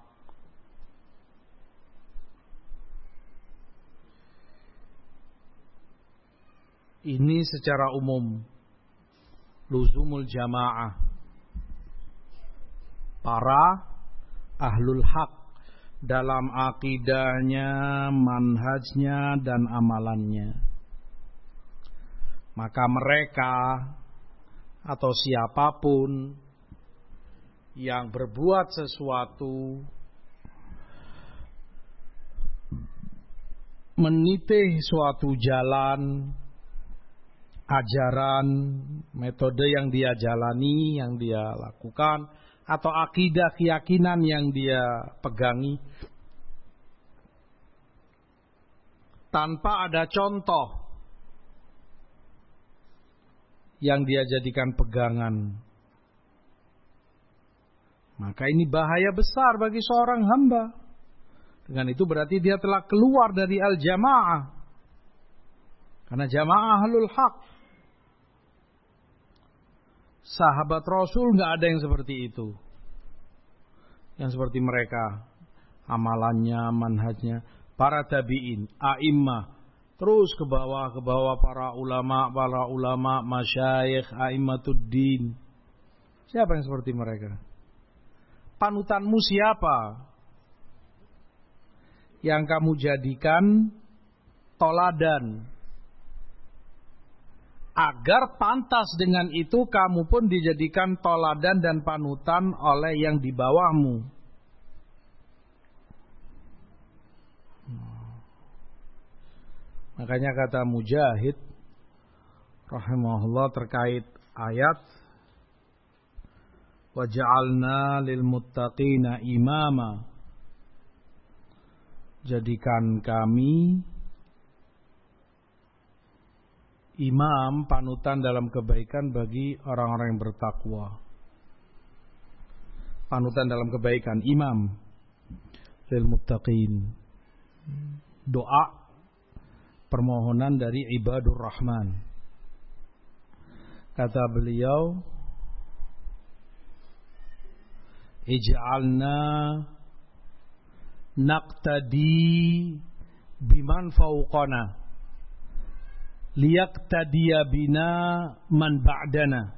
Ini secara umum luzumul jamaah. Para ahlul haq dalam akidahnya, manhajnya, dan amalannya. Maka mereka atau siapapun yang berbuat sesuatu menitih suatu jalan, ajaran, metode yang dia jalani, yang dia lakukan, atau akidah keyakinan yang dia pegangi, tanpa ada contoh yang dia jadikan pegangan, maka ini bahaya besar bagi seorang hamba. Dengan itu berarti dia telah keluar dari al-jamaah, karena jamaah ahlul haq. Sahabat Rasul nggak ada yang seperti itu, yang seperti mereka, amalannya, manhajnya. Para tabi'in, a'immah, terus ke bawah para ulama, masyayikh, a'imatuddin. Siapa yang seperti mereka? Panutanmu siapa yang kamu jadikan toladan, agar pantas dengan itu kamu pun dijadikan toladan dan panutan oleh yang di bawahmu. Makanya kata Mujahid rahimahullah terkait ayat waja'alna lil muttaqina imama, jadikan kami imam, panutan dalam kebaikan bagi orang-orang yang bertakwa. Panutan dalam kebaikan, imam lil muttaqin. Doa permohonan dari ibadur rahman. Kata beliau, ij'alna naqtadi biman fawqana liyaqtadiya bina man ba'dana.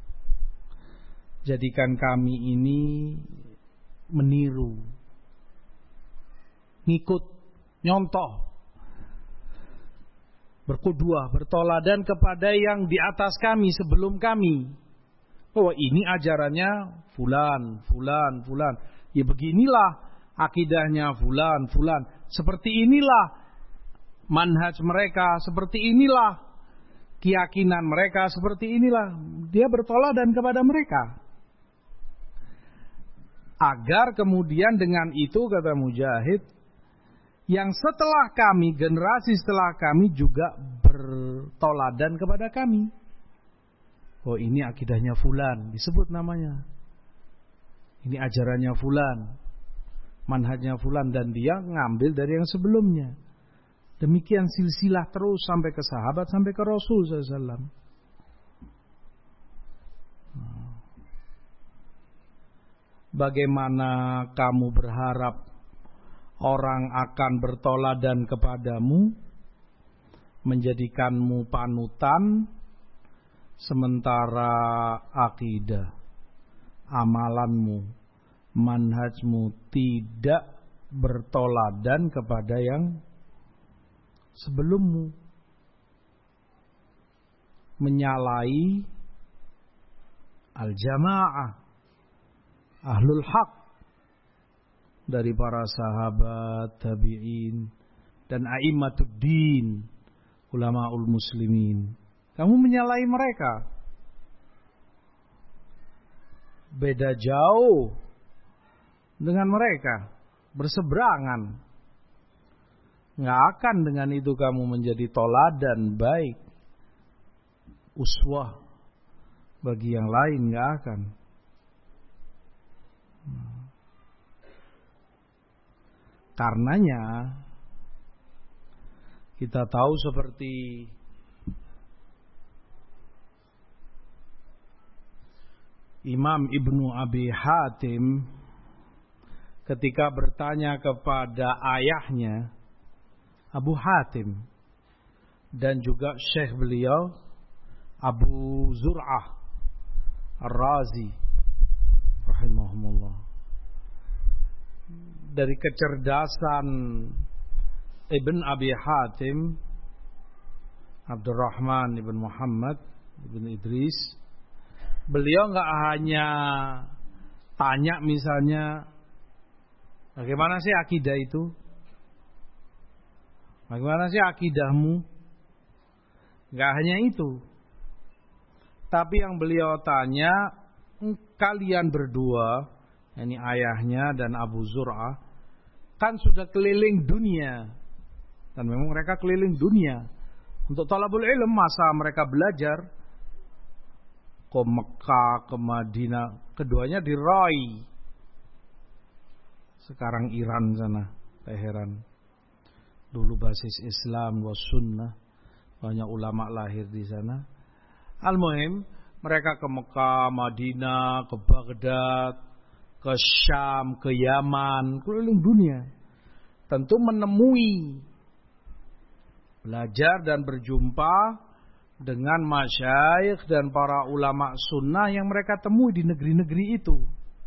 Jadikan kami ini meniru, ngikut, nyontoh, berqudwah, bertoladan kepada yang di atas kami, sebelum kami. Oh, ini ajarannya fulan. Ya beginilah akidahnya fulan. Seperti inilah manhaj mereka, seperti inilah keyakinan mereka, seperti inilah. Dia bertoladan kepada mereka. Agar kemudian dengan itu, kata Mujahid, yang setelah kami, generasi setelah kami juga bertoladan kepada kami. Oh, ini akidahnya fulan, disebut namanya. Ini ajarannya fulan, manhajnya fulan, dan dia ngambil dari yang sebelumnya. Demikian silsilah terus sampai ke sahabat, sampai ke Rasul SAW. Bagaimana kamu berharap orang akan bertoladan kepadamu, menjadikanmu panutan, sementara akidah, amalanmu, manhajmu tidak bertoladan kepada yang sebelummu, menyalahi al-jamaah, ahlul haq dari para sahabat, tabi'in, dan a'imatuddin, ulamaul muslimin. Kamu menyalahi mereka. Beda jauh dengan mereka, berseberangan. Nggak akan dengan itu kamu menjadi toladan baik, uswah bagi yang lain, nggak akan. Karenanya kita tahu seperti Imam Ibnu Abi Hatim ketika bertanya kepada ayahnya Abu Hatim dan juga syekh beliau Abu Zur'ah Ar-Razi rahimahumullah. dari kecerdasan Ibn Abi Hatim, Abdurrahman Ibn Muhammad Ibn Idris, beliau nggak hanya tanya misalnya, bagaimana sih akidah itu? Bagaimana sih akidahmu? Nggak hanya itu. Tapi yang beliau tanya, kalian berdua, ini ayahnya dan Abu Zur'ah, kan sudah keliling dunia. Dan memang mereka keliling dunia. Untuk talabul ilm, masa mereka belajar ke Mekah, ke Madinah, keduanya di Rai. Sekarang Iran sana, Teheran. Dulu basis Islam was sunnah, banyak ulama lahir di sana. Al-muhim, mereka ke Mekah, Madinah, ke Baghdad, ke Syam, ke Yaman, keliling dunia. Tentu menemui, belajar dan berjumpa dengan masyayikh dan para ulama sunnah yang mereka temui di negeri-negeri itu.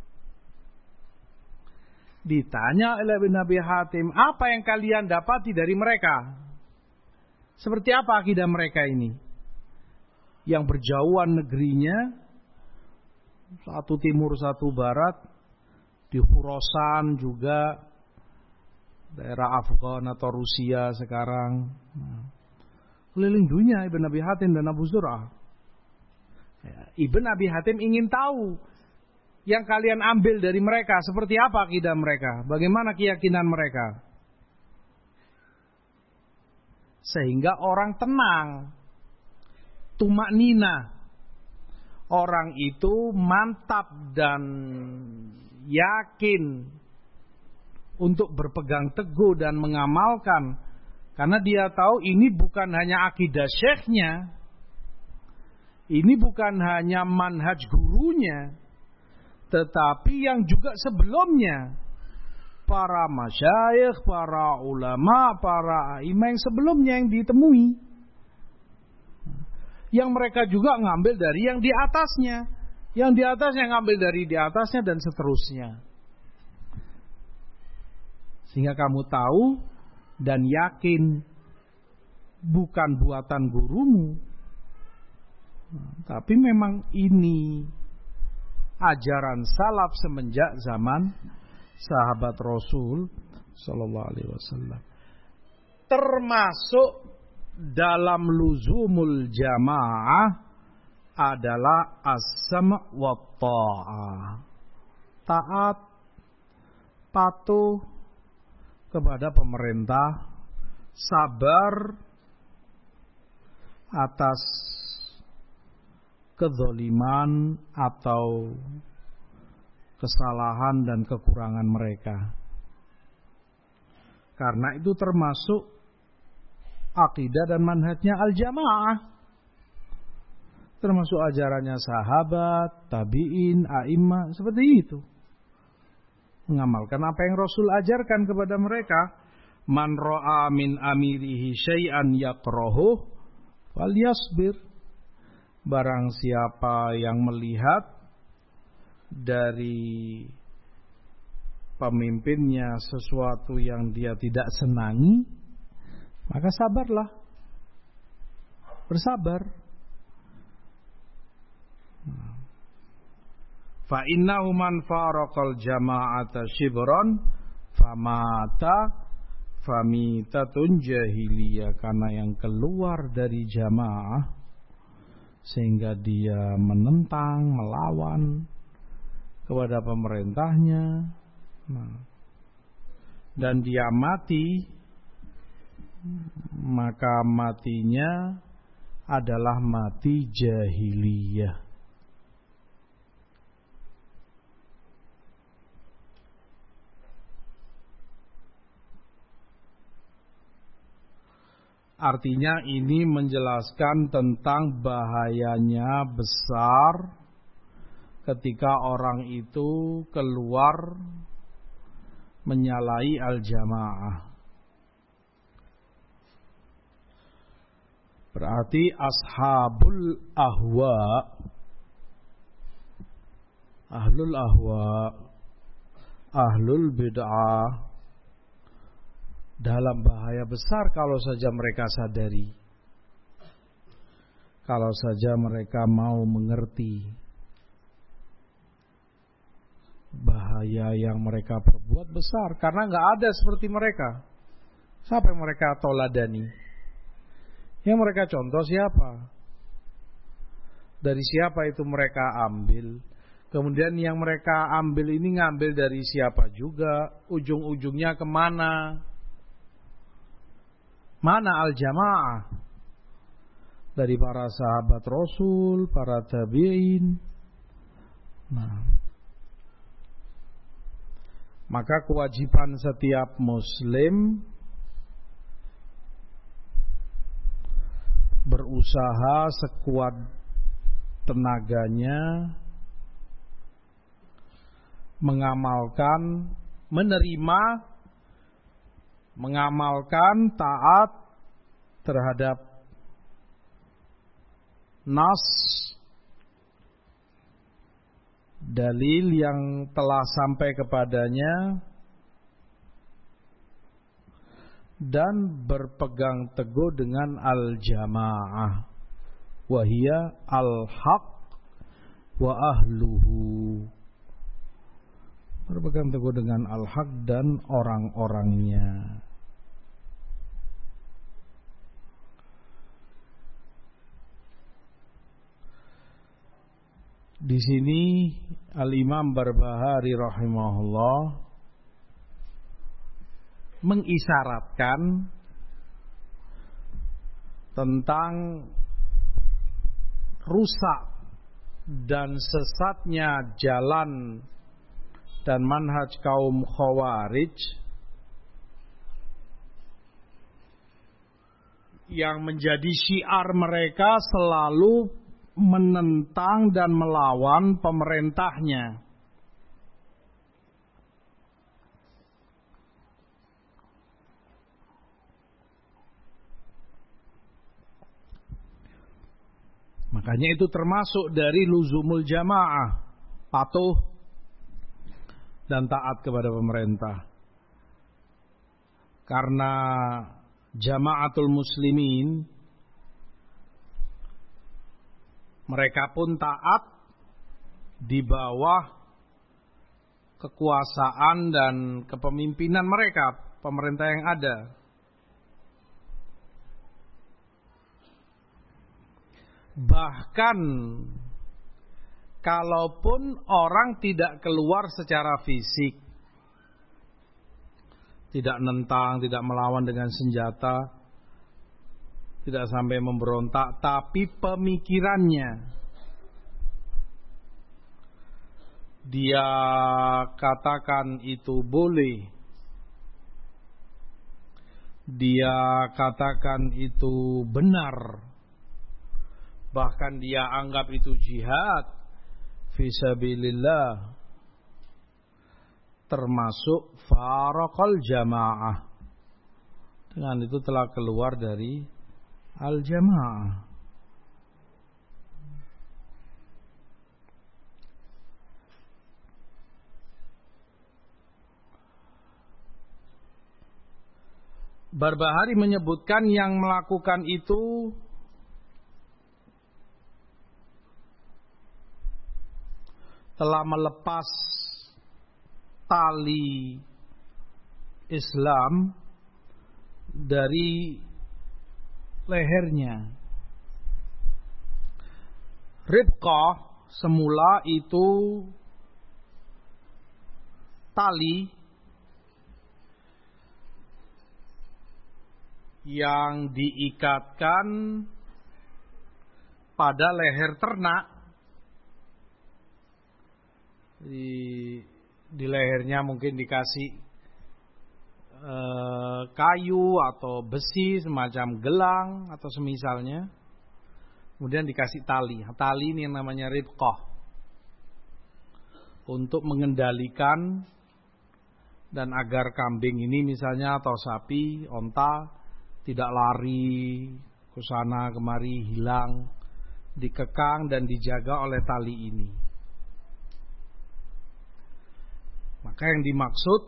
Ditanya oleh Ibn Abi Hatim, apa yang kalian dapati dari mereka? Seperti apa akidah mereka ini? Yang berjauhan negerinya, satu timur satu barat, di Khurasan juga, daerah Afghan atau Rusia sekarang. Keliling dunia Ibn Abi Hatim dan Abu Zur'ah. Ibn Abi Hatim ingin tahu yang kalian ambil dari mereka, seperti apa akidah mereka, bagaimana keyakinan mereka. Sehingga orang tenang, tumaknina. Orang itu mantap dan yakin untuk berpegang teguh dan mengamalkan. Karena dia tahu ini bukan hanya akidah syekhnya. Ini bukan hanya manhaj gurunya. Tetapi yang juga sebelumnya. Para masyayikh, para ulama, para imam yang sebelumnya yang ditemui. Yang mereka juga ngambil dari yang di atasnya. Yang di atasnya ngambil dari di atasnya dan seterusnya. Sehingga kamu tahu dan yakin bukan buatan gurumu. Tapi memang ini ajaran salaf semenjak zaman sahabat Rasul sallallahu alaihi wasallam. Termasuk dalam luzumul jamaah adalah as-sam' wa ta'ah. Taat, patuh kepada pemerintah, sabar atas kezaliman atau kesalahan dan kekurangan mereka. Karena itu termasuk akidah dan manhajnya al-jamaah. Termasuk ajarannya sahabat, tabi'in, a'immah, seperti itu. Mengamalkan apa yang Rasul ajarkan kepada mereka. Man ra'a min amirihi syai'an yakrahuh falyasbir. Barang siapa yang melihat dari pemimpinnya sesuatu yang dia tidak senangi, maka sabarlah. Bersabar. Fa innahu man faraqal jama'ata shibran famata famitatun jahiliyah. Karena yang keluar dari jamaah sehingga dia menentang, melawan kepada pemerintahnya, dan dia mati, maka matinya adalah mati jahiliyah. Artinya ini menjelaskan tentang bahayanya besar ketika orang itu keluar menyalahi al-jamaah. Berarti ashabul ahwa, ahlul ahwa, ahlul bid'ah dalam bahaya besar kalau saja mereka sadari, kalau saja mereka mau mengerti bahaya yang mereka perbuat besar, karena nggak ada seperti mereka. Siapa yang mereka toladani? Yang mereka contoh siapa? Dari siapa itu mereka ambil? Kemudian yang mereka ambil ini ngambil dari siapa juga? Ujung-ujungnya kemana? Mana al-jamaah? Dari para sahabat Rasul, para tabi'in. Nah, maka kewajiban setiap muslim berusaha sekuat tenaganya mengamalkan, menerima, mengamalkan taat terhadap nas, dalil yang telah sampai kepadanya, dan berpegang teguh dengan al-jamaah, wahia al-haq wa ahluhu, berpegang teguh dengan al-haq dan orang-orangnya. Di sini Al-Imam Barbahari rahimahullah mengisyaratkan tentang rusak dan sesatnya jalan dan manhaj kaum Khawarij yang menjadi syiar mereka selalu menentang dan melawan pemerintahnya. Makanya itu termasuk dari luzumul jamaah, patuh dan taat kepada pemerintah. Karena jamaatul muslimin, mereka pun taat di bawah kekuasaan dan kepemimpinan mereka, pemerintah yang ada. Bahkan kalaupun orang tidak keluar secara fisik, tidak nentang, tidak melawan dengan senjata, tidak sampai memberontak, tapi pemikirannya dia katakan itu boleh, dia katakan itu benar, bahkan dia anggap itu jihad fisabilillah, termasuk faraqal jamaah. Dengan itu telah keluar dari al-jamaah. Barbahari menyebutkan yang melakukan itu telah melepas tali Islam dari lehernya. Ribqah semula itu tali yang diikatkan pada leher ternak. Di lehernya mungkin dikasih kayu atau besi semacam gelang atau semisalnya, kemudian dikasih tali. Tali ini yang namanya ribqah, untuk mengendalikan dan agar kambing ini misalnya atau sapi, onta tidak lari ke sana kemari, hilang, dikekang dan dijaga oleh tali ini. Maka yang dimaksud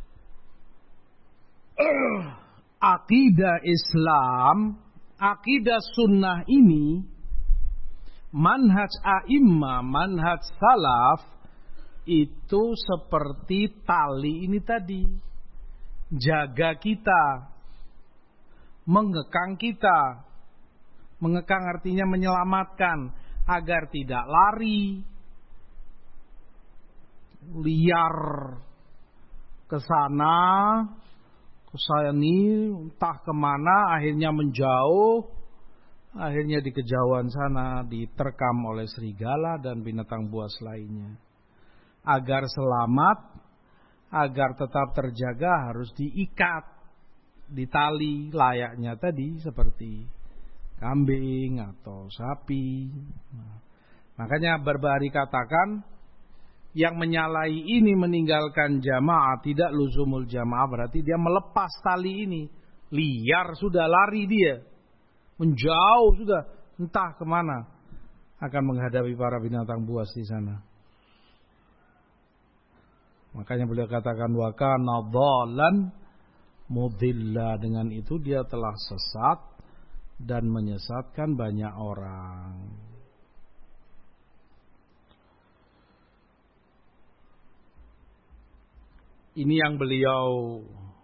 akidah Islam, akidah sunnah ini, manhaj a'imah, manhaj salaf, itu seperti tali ini tadi. Jaga kita, mengekang kita. Mengekang artinya menyelamatkan agar tidak lari liar ke sana, ke sini, entah kemana, akhirnya menjauh, akhirnya di kejauhan sana diterkam oleh serigala dan binatang buas lainnya. Agar selamat, agar tetap terjaga harus diikat, ditali layaknya tadi seperti kambing atau sapi. Makanya Barbahari katakan, yang menyalahi ini meninggalkan jamaah, tidak luzumul jamaah, berarti dia melepas tali ini. Liar sudah, lari dia, menjauh sudah, entah kemana, akan menghadapi para binatang buas di sana. Makanya beliau katakan wa kana dhalan mudilla, dengan itu dia telah sesat dan menyesatkan banyak orang. Ini yang beliau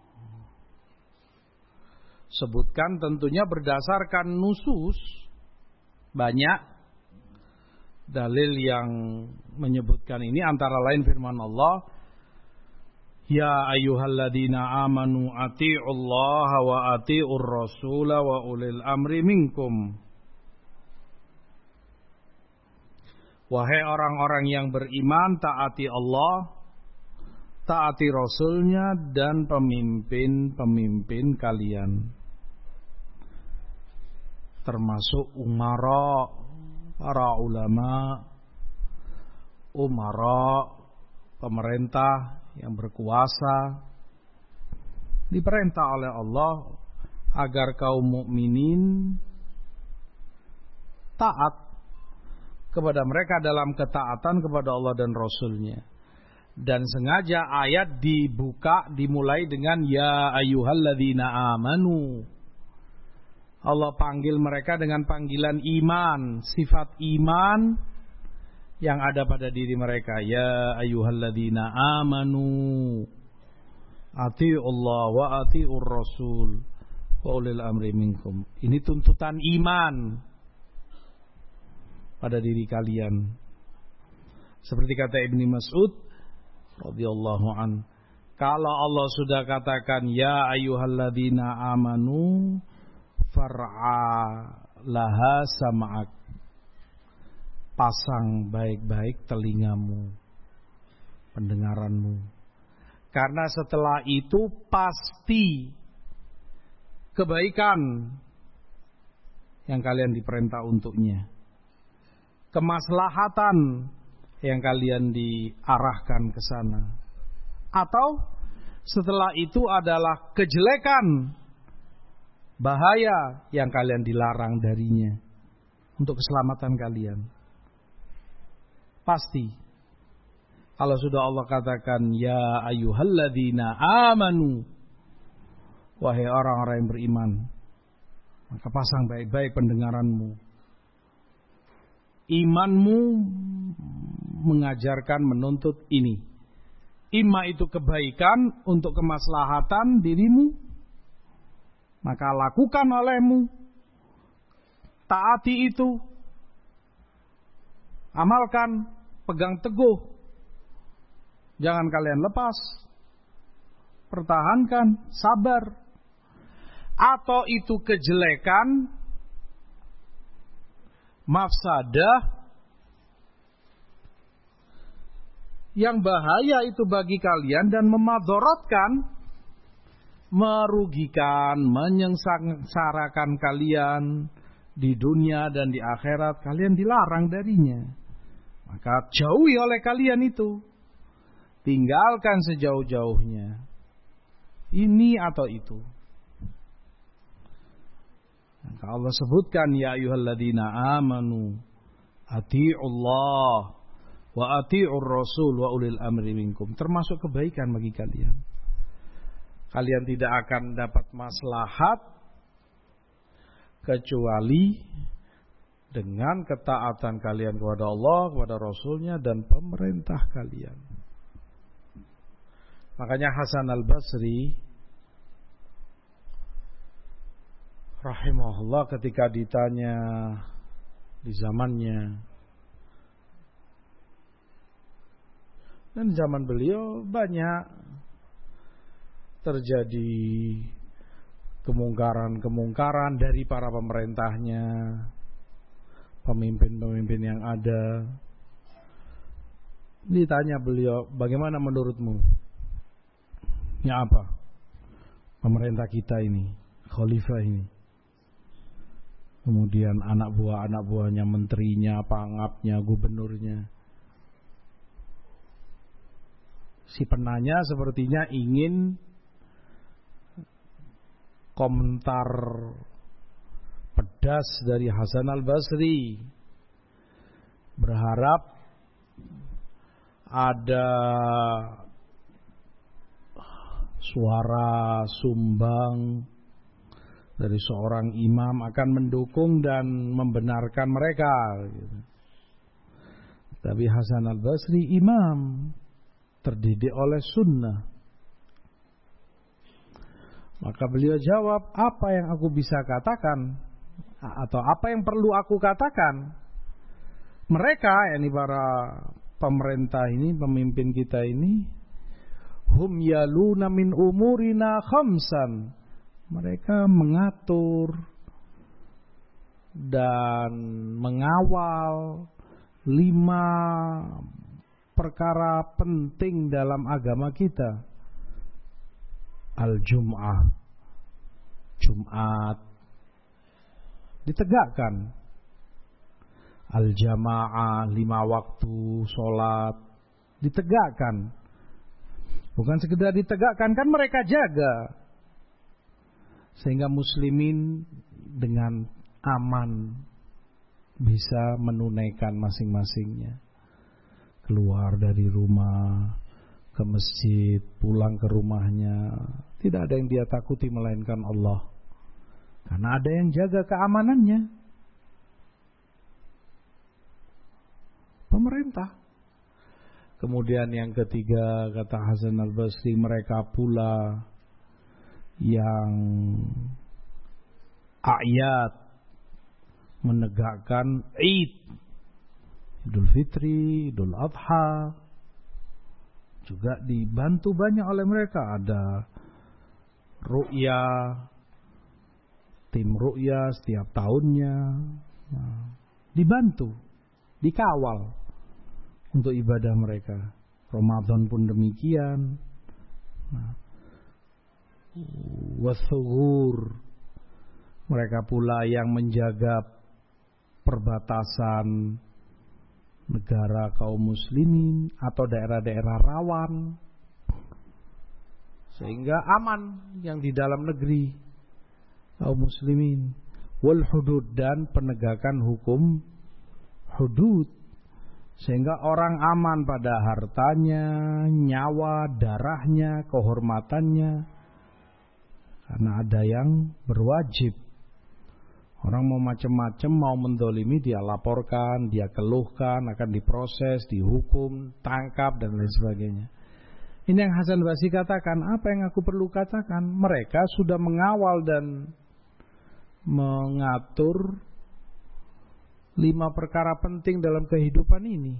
sebutkan tentunya berdasarkan nusus. Banyak dalil yang menyebutkan ini, antara lain firman Allah, ya ayyuhalladzina amanu ati'ullaha wa ati'ur rasula wa ulil amri minkum. Wahai orang-orang yang beriman, taati Allah, taati Rasulnya dan pemimpin-pemimpin kalian, termasuk umara, para ulama, umara, pemerintah yang berkuasa, diperintah oleh Allah agar kaum mukminin taat kepada mereka dalam ketaatan kepada Allah dan Rasulnya. Dan sengaja ayat dibuka, dimulai dengan ya ayyuhalladzina amanu. Allah panggil mereka dengan panggilan iman, sifat iman yang ada pada diri mereka. Ya ayyuhalladzina amanu ati'ullah wa ati'ur rasul wa ulil amri minkum. Ini tuntutan iman pada diri kalian. Seperti kata Ibnu Mas'ud radhiyallahu an, kalau Allah sudah katakan ya ayyuhalladzina amanu far'a laha sam'ak, pasang baik-baik telingamu, pendengaranmu, karena setelah itu pasti kebaikan yang kalian diperintah untuknya, kemaslahatan yang kalian diarahkan ke sana, atau setelah itu adalah kejelekan, bahaya yang kalian dilarang darinya untuk keselamatan kalian. Pasti kalau sudah Allah katakan ya ayyuhalladzina amanu, wahai orang-orang yang beriman, maka pasang baik-baik pendengaranmu. Imanmu mengajarkan, menuntut ini. Imma itu kebaikan untuk kemaslahatan dirimu, maka lakukan olehmu, taati itu, amalkan, pegang teguh, jangan kalian lepas, pertahankan, sabar. Atau itu kejelekan, mafsadah yang bahaya itu bagi kalian dan memadorotkan, merugikan, menyengsarakan kalian di dunia dan di akhirat, kalian dilarang darinya. Maka jauhi oleh kalian itu, tinggalkan sejauh-jauhnya, ini atau itu. Maka Allah sebutkan ya ayyuhalladzina amanu ati'ullah wa ati'ur rasul wa ulil amri minkum. Termasuk kebaikan bagi kalian. Kalian tidak akan dapat maslahat kecuali dengan ketaatan kalian kepada Allah, kepada Rasulnya, dan pemerintah kalian. Makanya Hasan al-Basri rahimahullah ketika ditanya di zamannya, dan zaman beliau banyak terjadi kemungkaran dari para pemerintahnya, pemimpin-pemimpin yang ada. Ditanya beliau, bagaimana menurutmu? Ya apa? Pemerintah kita ini, khalifah ini. Kemudian anak buahnya, menterinya, pangapnya, gubernurnya. Si penanya sepertinya ingin komentar pedas dari Hasan al-Basri, berharap ada suara sumbang dari seorang imam akan mendukung dan membenarkan mereka. Tapi Hasan al-Basri imam, terdidik oleh sunnah. Maka beliau jawab, apa yang aku bisa katakan atau apa yang perlu aku katakan? Mereka, yakni para pemerintah ini, pemimpin kita ini, hum yaluna min umurina khamsan. Mereka mengatur dan mengawal 5 perkara penting dalam agama kita. Al-Jum'ah, Jumat ditegakkan. Al-Jamaah, 5 waktu sholat ditegakkan. Bukan sekedar ditegakkan, kan mereka jaga. Sehingga muslimin dengan aman bisa menunaikan masing-masingnya. Keluar dari rumah ke masjid, pulang ke rumahnya, tidak ada yang dia takuti melainkan Allah, karena ada yang jaga keamanannya, pemerintah. Kemudian yang ketiga, kata Hasan al-Basri, mereka pula yang ayat menegakkan Id, Idul Fitri, Idul Adha, juga dibantu banyak oleh mereka. Ada ru'ya, tim ru'ya setiap tahunnya, dibantu, dikawal untuk ibadah mereka. Ramadan pun demikian. Wasugur, mereka pula yang menjaga perbatasan negara kaum muslimin atau daerah-daerah rawan, sehingga aman yang di dalam negeri kaum muslimin. Wal hudud, dan penegakan hukum hudud, sehingga orang aman pada hartanya, nyawa, darahnya, kehormatannya, karena ada yang berwajib. Orang mau macam-macam, mau mendolimi, dia laporkan, dia keluhkan, akan diproses, dihukum, tangkap, dan lain sebagainya. Ini yang Hasan Basri katakan, apa yang aku perlu katakan? Mereka sudah mengawal dan mengatur 5 perkara penting dalam kehidupan ini.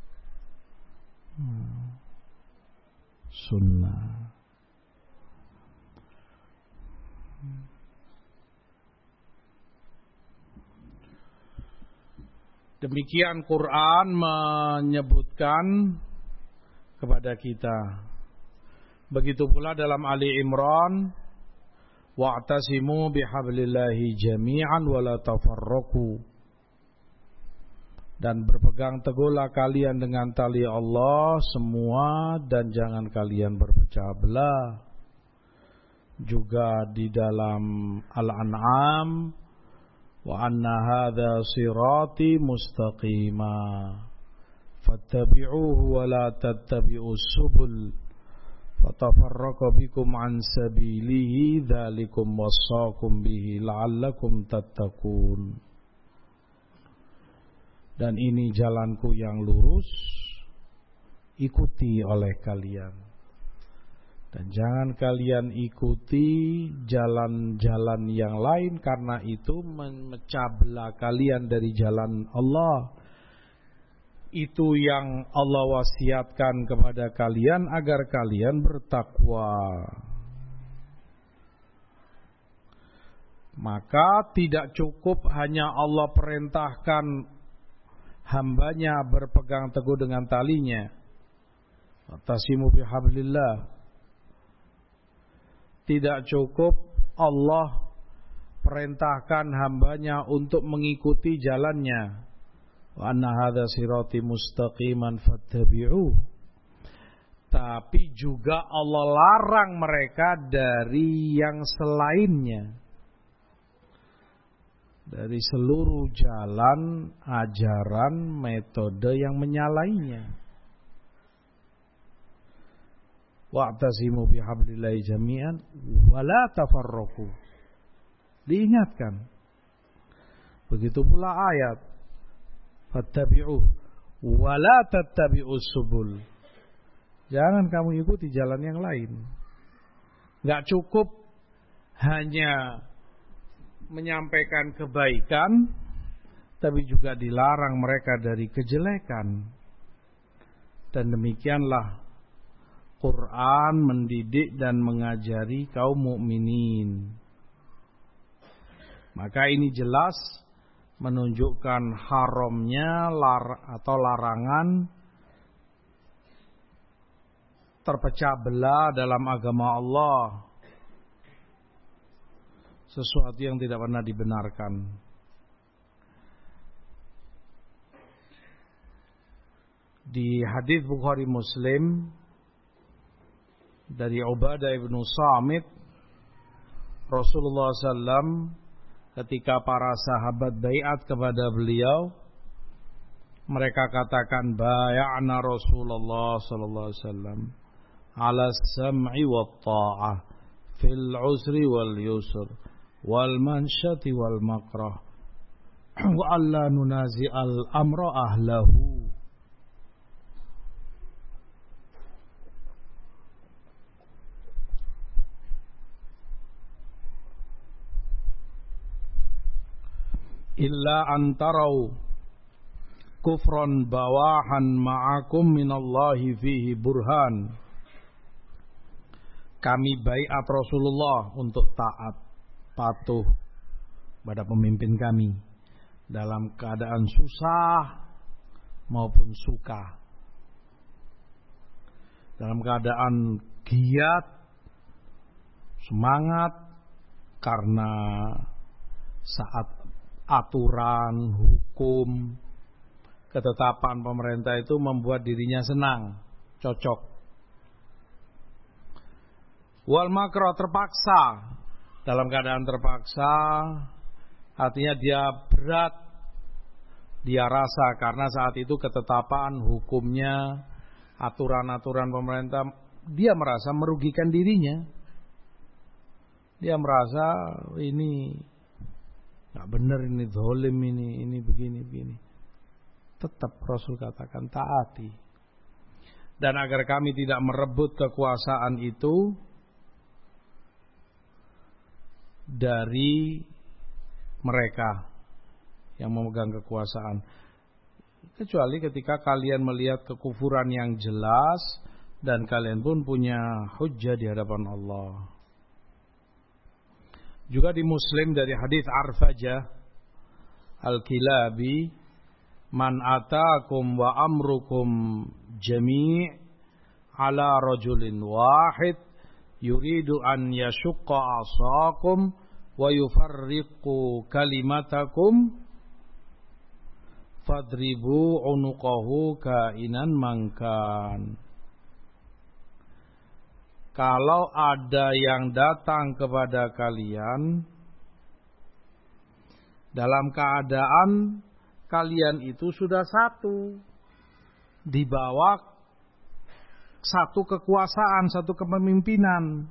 Sunnah. Demikian Quran menyebutkan kepada kita. Begitu pula dalam Ali Imran, wa'tasimu bihablillahi jami'an wa la tafarraqu. Dan berpegang teguhlah kalian dengan tali Allah semua dan jangan kalian berpecah belah. Juga di dalam Al-An'am, wa anna hadza sirati mustaqima fattabi'uhu wa la tattabi'us subul fatafarraqa bikum an sabilihi dzalikum wassaqum bihi la'allakum tattaqun. Dan ini jalanku yang lurus, ikuti oleh kalian. Dan jangan kalian ikuti jalan-jalan yang lain, karena itu memecah belah kalian dari jalan Allah. Itu yang Allah wasiatkan kepada kalian agar kalian bertakwa. Maka tidak cukup hanya Allah perintahkan hambanya berpegang teguh dengan talinya. Tasimu bihablillah. Tidak cukup Allah perintahkan hambanya untuk mengikuti jalannya. Wa anna hadza sirati mustaqiman fattabi'uh. Tapi juga Allah larang mereka dari yang selainnya, dari seluruh jalan, ajaran, metode yang menyalahinya. Wa'tasimu bihablillahi jami'an wa la tafarraqu. Diingatkan. Begitu pula ayat fattabi'uh wa la tattabi'us subul. Jangan kamu ikuti jalan yang lain. Enggak cukup hanya menyampaikan kebaikan, tapi juga dilarang mereka dari kejelekan. Dan demikianlah Quran mendidik dan mengajari kaum mukminin. Maka ini jelas menunjukkan haramnya atau larangan terpecah belah dalam agama Allah, sesuatu yang tidak pernah dibenarkan. Di hadis Bukhari Muslim dari Ubadah bin Samit, Rasulullah SAW ketika para sahabat baiat kepada beliau, mereka katakan bay'ana Rasulullah sallallahu alaihi wasallam ala sam'i wat ta'ah fil usri wal yusr wal mansyati wal makrah wa alla nunazi al amra ahlahu. Illa antarau kufran bawahan ma'akum minallahi fihi burhan. Kami baiat Rasulullah untuk taat, patuh pada pemimpin kami dalam keadaan susah maupun suka, dalam keadaan giat, semangat karena saat aturan, hukum, ketetapan pemerintah itu membuat dirinya senang, cocok. Wal makro terpaksa, dalam keadaan terpaksa, artinya dia berat, dia rasa karena saat itu ketetapan, hukumnya, aturan-aturan pemerintah, dia merasa merugikan dirinya. Dia merasa ini nggak benar, ini zalim, ini begini. Tetap Rasul katakan taati. Dan agar kami tidak merebut kekuasaan itu dari mereka yang memegang kekuasaan, kecuali ketika kalian melihat kekufuran yang jelas dan kalian pun punya hujjah di hadapan Allah. Juga di Muslim dari hadis Arfajah Al-Kilabi, man atakum wa amrukum jami' ala rajulin wahid yuridu an yashqa asakum wa yufarriqu kalimatakum fadribu unuqahu kainan mangkan. Kalau ada yang datang kepada kalian dalam keadaan kalian itu sudah satu di bawah satu kekuasaan, satu kepemimpinan.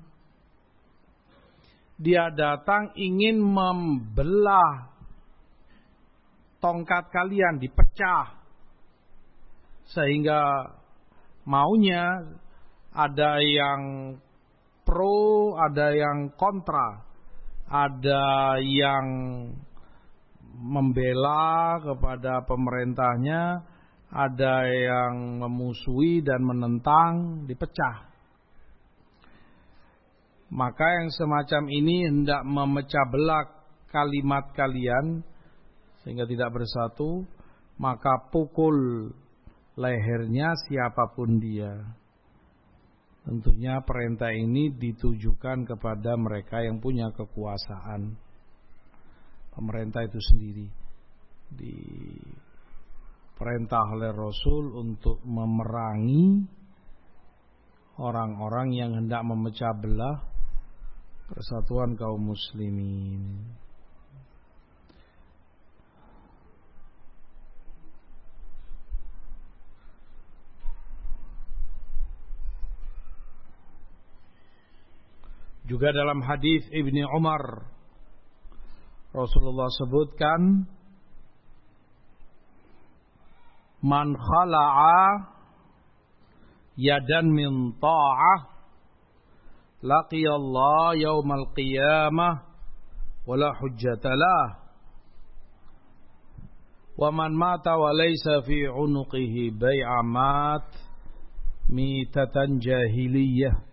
Dia datang ingin membelah tongkat kalian, dipecah. Sehingga maunya ada yang pro, ada yang kontra. Ada yang membela kepada pemerintahnya, ada yang memusuhi dan menentang, dipecah. Maka yang semacam ini hendak memecah belah kalimat kalian sehingga tidak bersatu, maka pukul lehernya siapapun dia. Tentunya perintah ini ditujukan kepada mereka yang punya kekuasaan. Pemerintah itu sendiri diperintah oleh Rasul untuk memerangi orang-orang yang hendak memecah belah persatuan kaum muslimin. Juga dalam hadis Ibni Umar, Rasulullah sebutkan, man khala'a yadan min ta'ah laqiyallah yaumal qiyamah wala hujjatalah wa man mata wa laysa fi unuqihi bai'amat mitatan jahiliyah.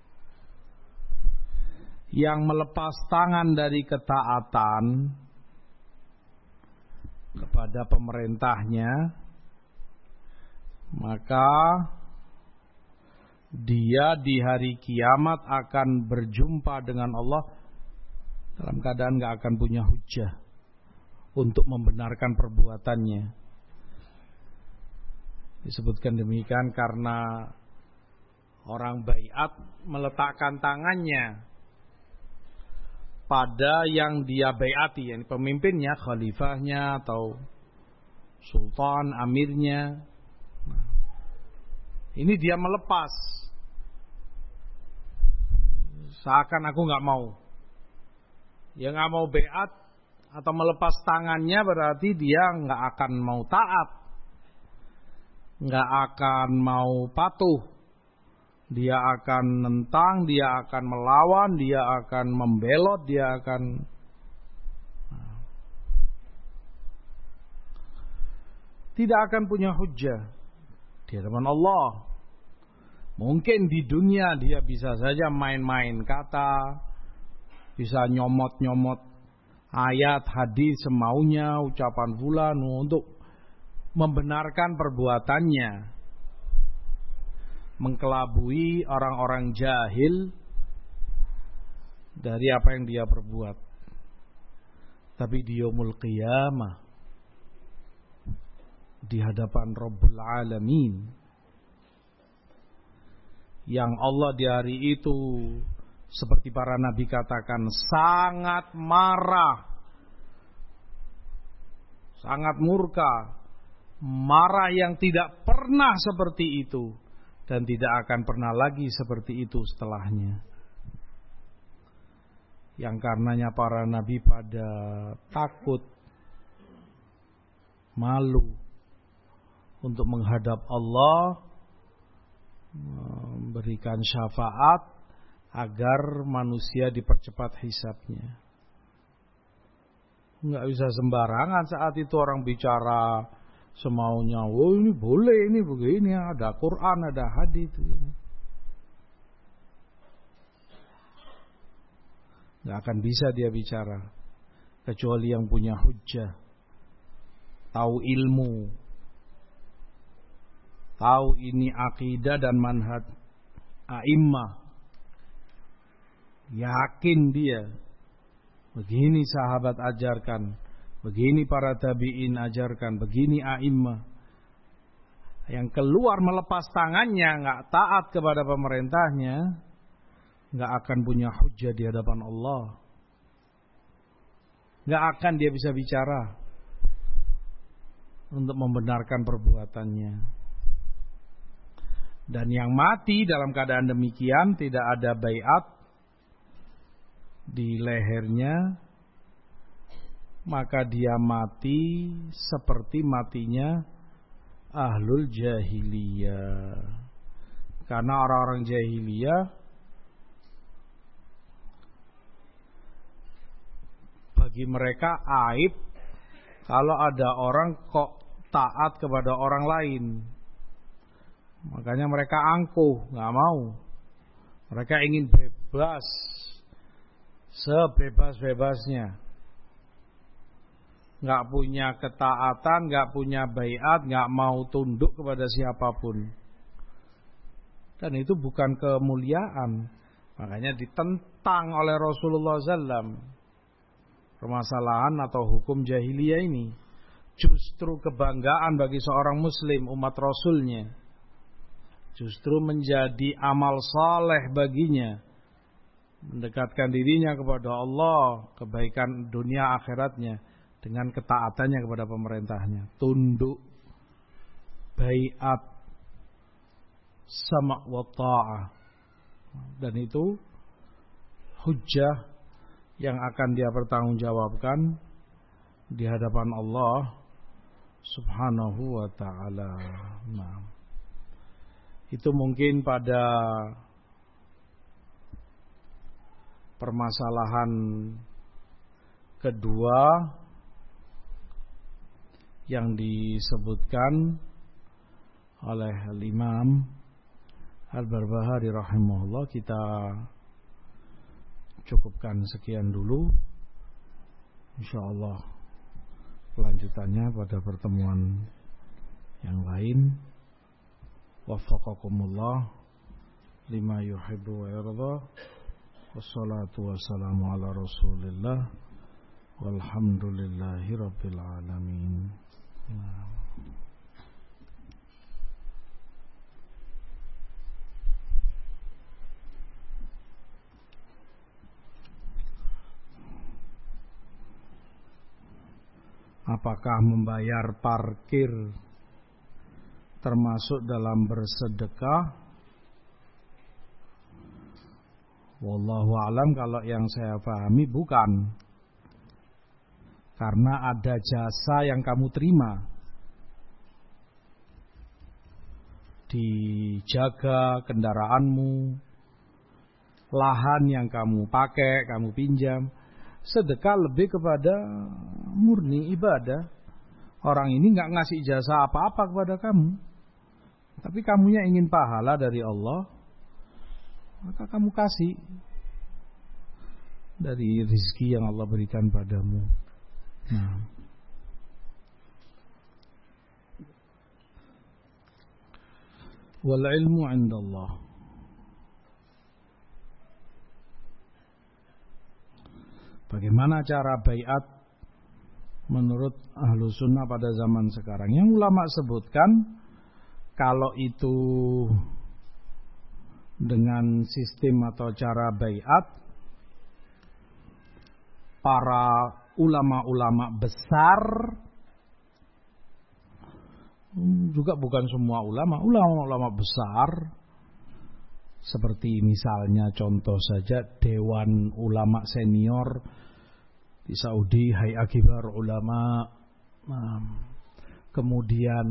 Yang melepas tangan dari ketaatan kepada pemerintahnya, maka dia di hari kiamat akan berjumpa dengan Allah dalam keadaan gak akan punya hujjah untuk membenarkan perbuatannya. Disebutkan demikian karena orang baiat meletakkan tangannya pada yang dia baiati, yang pemimpinnya, khalifahnya atau sultan, amirnya. Nah, ini dia melepas, seakan aku nggak mau. Yang nggak mau baiat atau melepas tangannya berarti dia nggak akan mau taat, nggak akan mau patuh. Dia akan nentang, dia akan melawan, dia akan membelot, dia akan tidak akan punya hujjah di hadapan Allah. Mungkin di dunia dia bisa saja main-main kata, bisa nyomot-nyomot ayat, hadis semaunya, ucapan fulan untuk membenarkan perbuatannya, mengkelabui orang-orang jahil dari apa yang dia perbuat. Tapi di yaumul qiyamah, di hadapan Rabbul Alamin, yang Allah di hari itu seperti para nabi katakan sangat marah, sangat murka, marah yang tidak pernah seperti itu dan tidak akan pernah lagi seperti itu setelahnya. Yang karenanya para nabi pada takut, malu untuk menghadap Allah, memberikan syafaat agar manusia dipercepat hisabnya. Enggak bisa sembarangan saat itu orang bicara semaunya. Oh ini boleh, ini begini, ada Quran, ada hadis. Enggak akan bisa dia bicara kecuali yang punya hujjah, tahu ilmu, tahu ini akidah dan manhaj a'immah. Yakin dia, begini sahabat ajarkan, begini para tabi'in ajarkan, begini a'immah. Yang keluar melepas tangannya, nggak taat kepada pemerintahnya, nggak akan punya hujjah di hadapan Allah. Nggak akan dia bisa bicara untuk membenarkan perbuatannya. Dan yang mati dalam keadaan demikian tidak ada baiat di lehernya, maka dia mati seperti matinya ahlul jahiliyah. Karena orang-orang jahiliyah bagi mereka aib kalau ada orang kok taat kepada orang lain. Makanya mereka angkuh, nggak mau. Mereka ingin bebas, sebebas-bebasnya. Nggak punya ketaatan, nggak punya baiat, nggak mau tunduk kepada siapapun. Dan itu bukan kemuliaan. Makanya ditentang oleh Rasulullah SAW. Permasalahan atau hukum jahiliyah ini justru kebanggaan bagi seorang muslim, umat Rasulnya. Justru menjadi amal saleh baginya, mendekatkan dirinya kepada Allah, kebaikan dunia akhiratnya dengan ketaatannya kepada pemerintahnya, tunduk, baiat, sama' wa ta'ah. Dan itu hujjah yang akan dia pertanggungjawabkan di hadapan Allah Subhanahu wa ta'ala. Nah, itu mungkin pada permasalahan kedua yang disebutkan oleh Imam Al-Barbahari rahimahullah. Kita cukupkan sekian dulu. InsyaAllah kelanjutannya pada pertemuan yang lain. Waffaqakumullah lima yuhibbu wa yarda. Wassalatu wassalamu ala Rasulillah walhamdulillahi rabbil alamin. Apakah membayar parkir termasuk dalam bersedekah? Wallahu a'lam, kalau yang saya pahami bukan. Karena ada jasa yang kamu terima. Dijaga kendaraanmu, lahan yang kamu pakai, kamu pinjam. Sedekah lebih kepada murni ibadah. Orang ini nggak ngasih jasa apa-apa kepada kamu, tapi kamunya ingin pahala dari Allah, maka kamu kasih dari rezeki yang Allah berikan padamu. Nah, wal ilmu 'indallah. Bagaimana cara baiat menurut ahlu sunnah pada zaman sekarang? Yang ulama sebutkan, kalau itu dengan sistem atau cara baiat, para ulama-ulama besar, juga bukan semua ulama besar, seperti misalnya contoh saja Dewan Ulama Senior di Saudi, Hay'ah Kibar Ulama, kemudian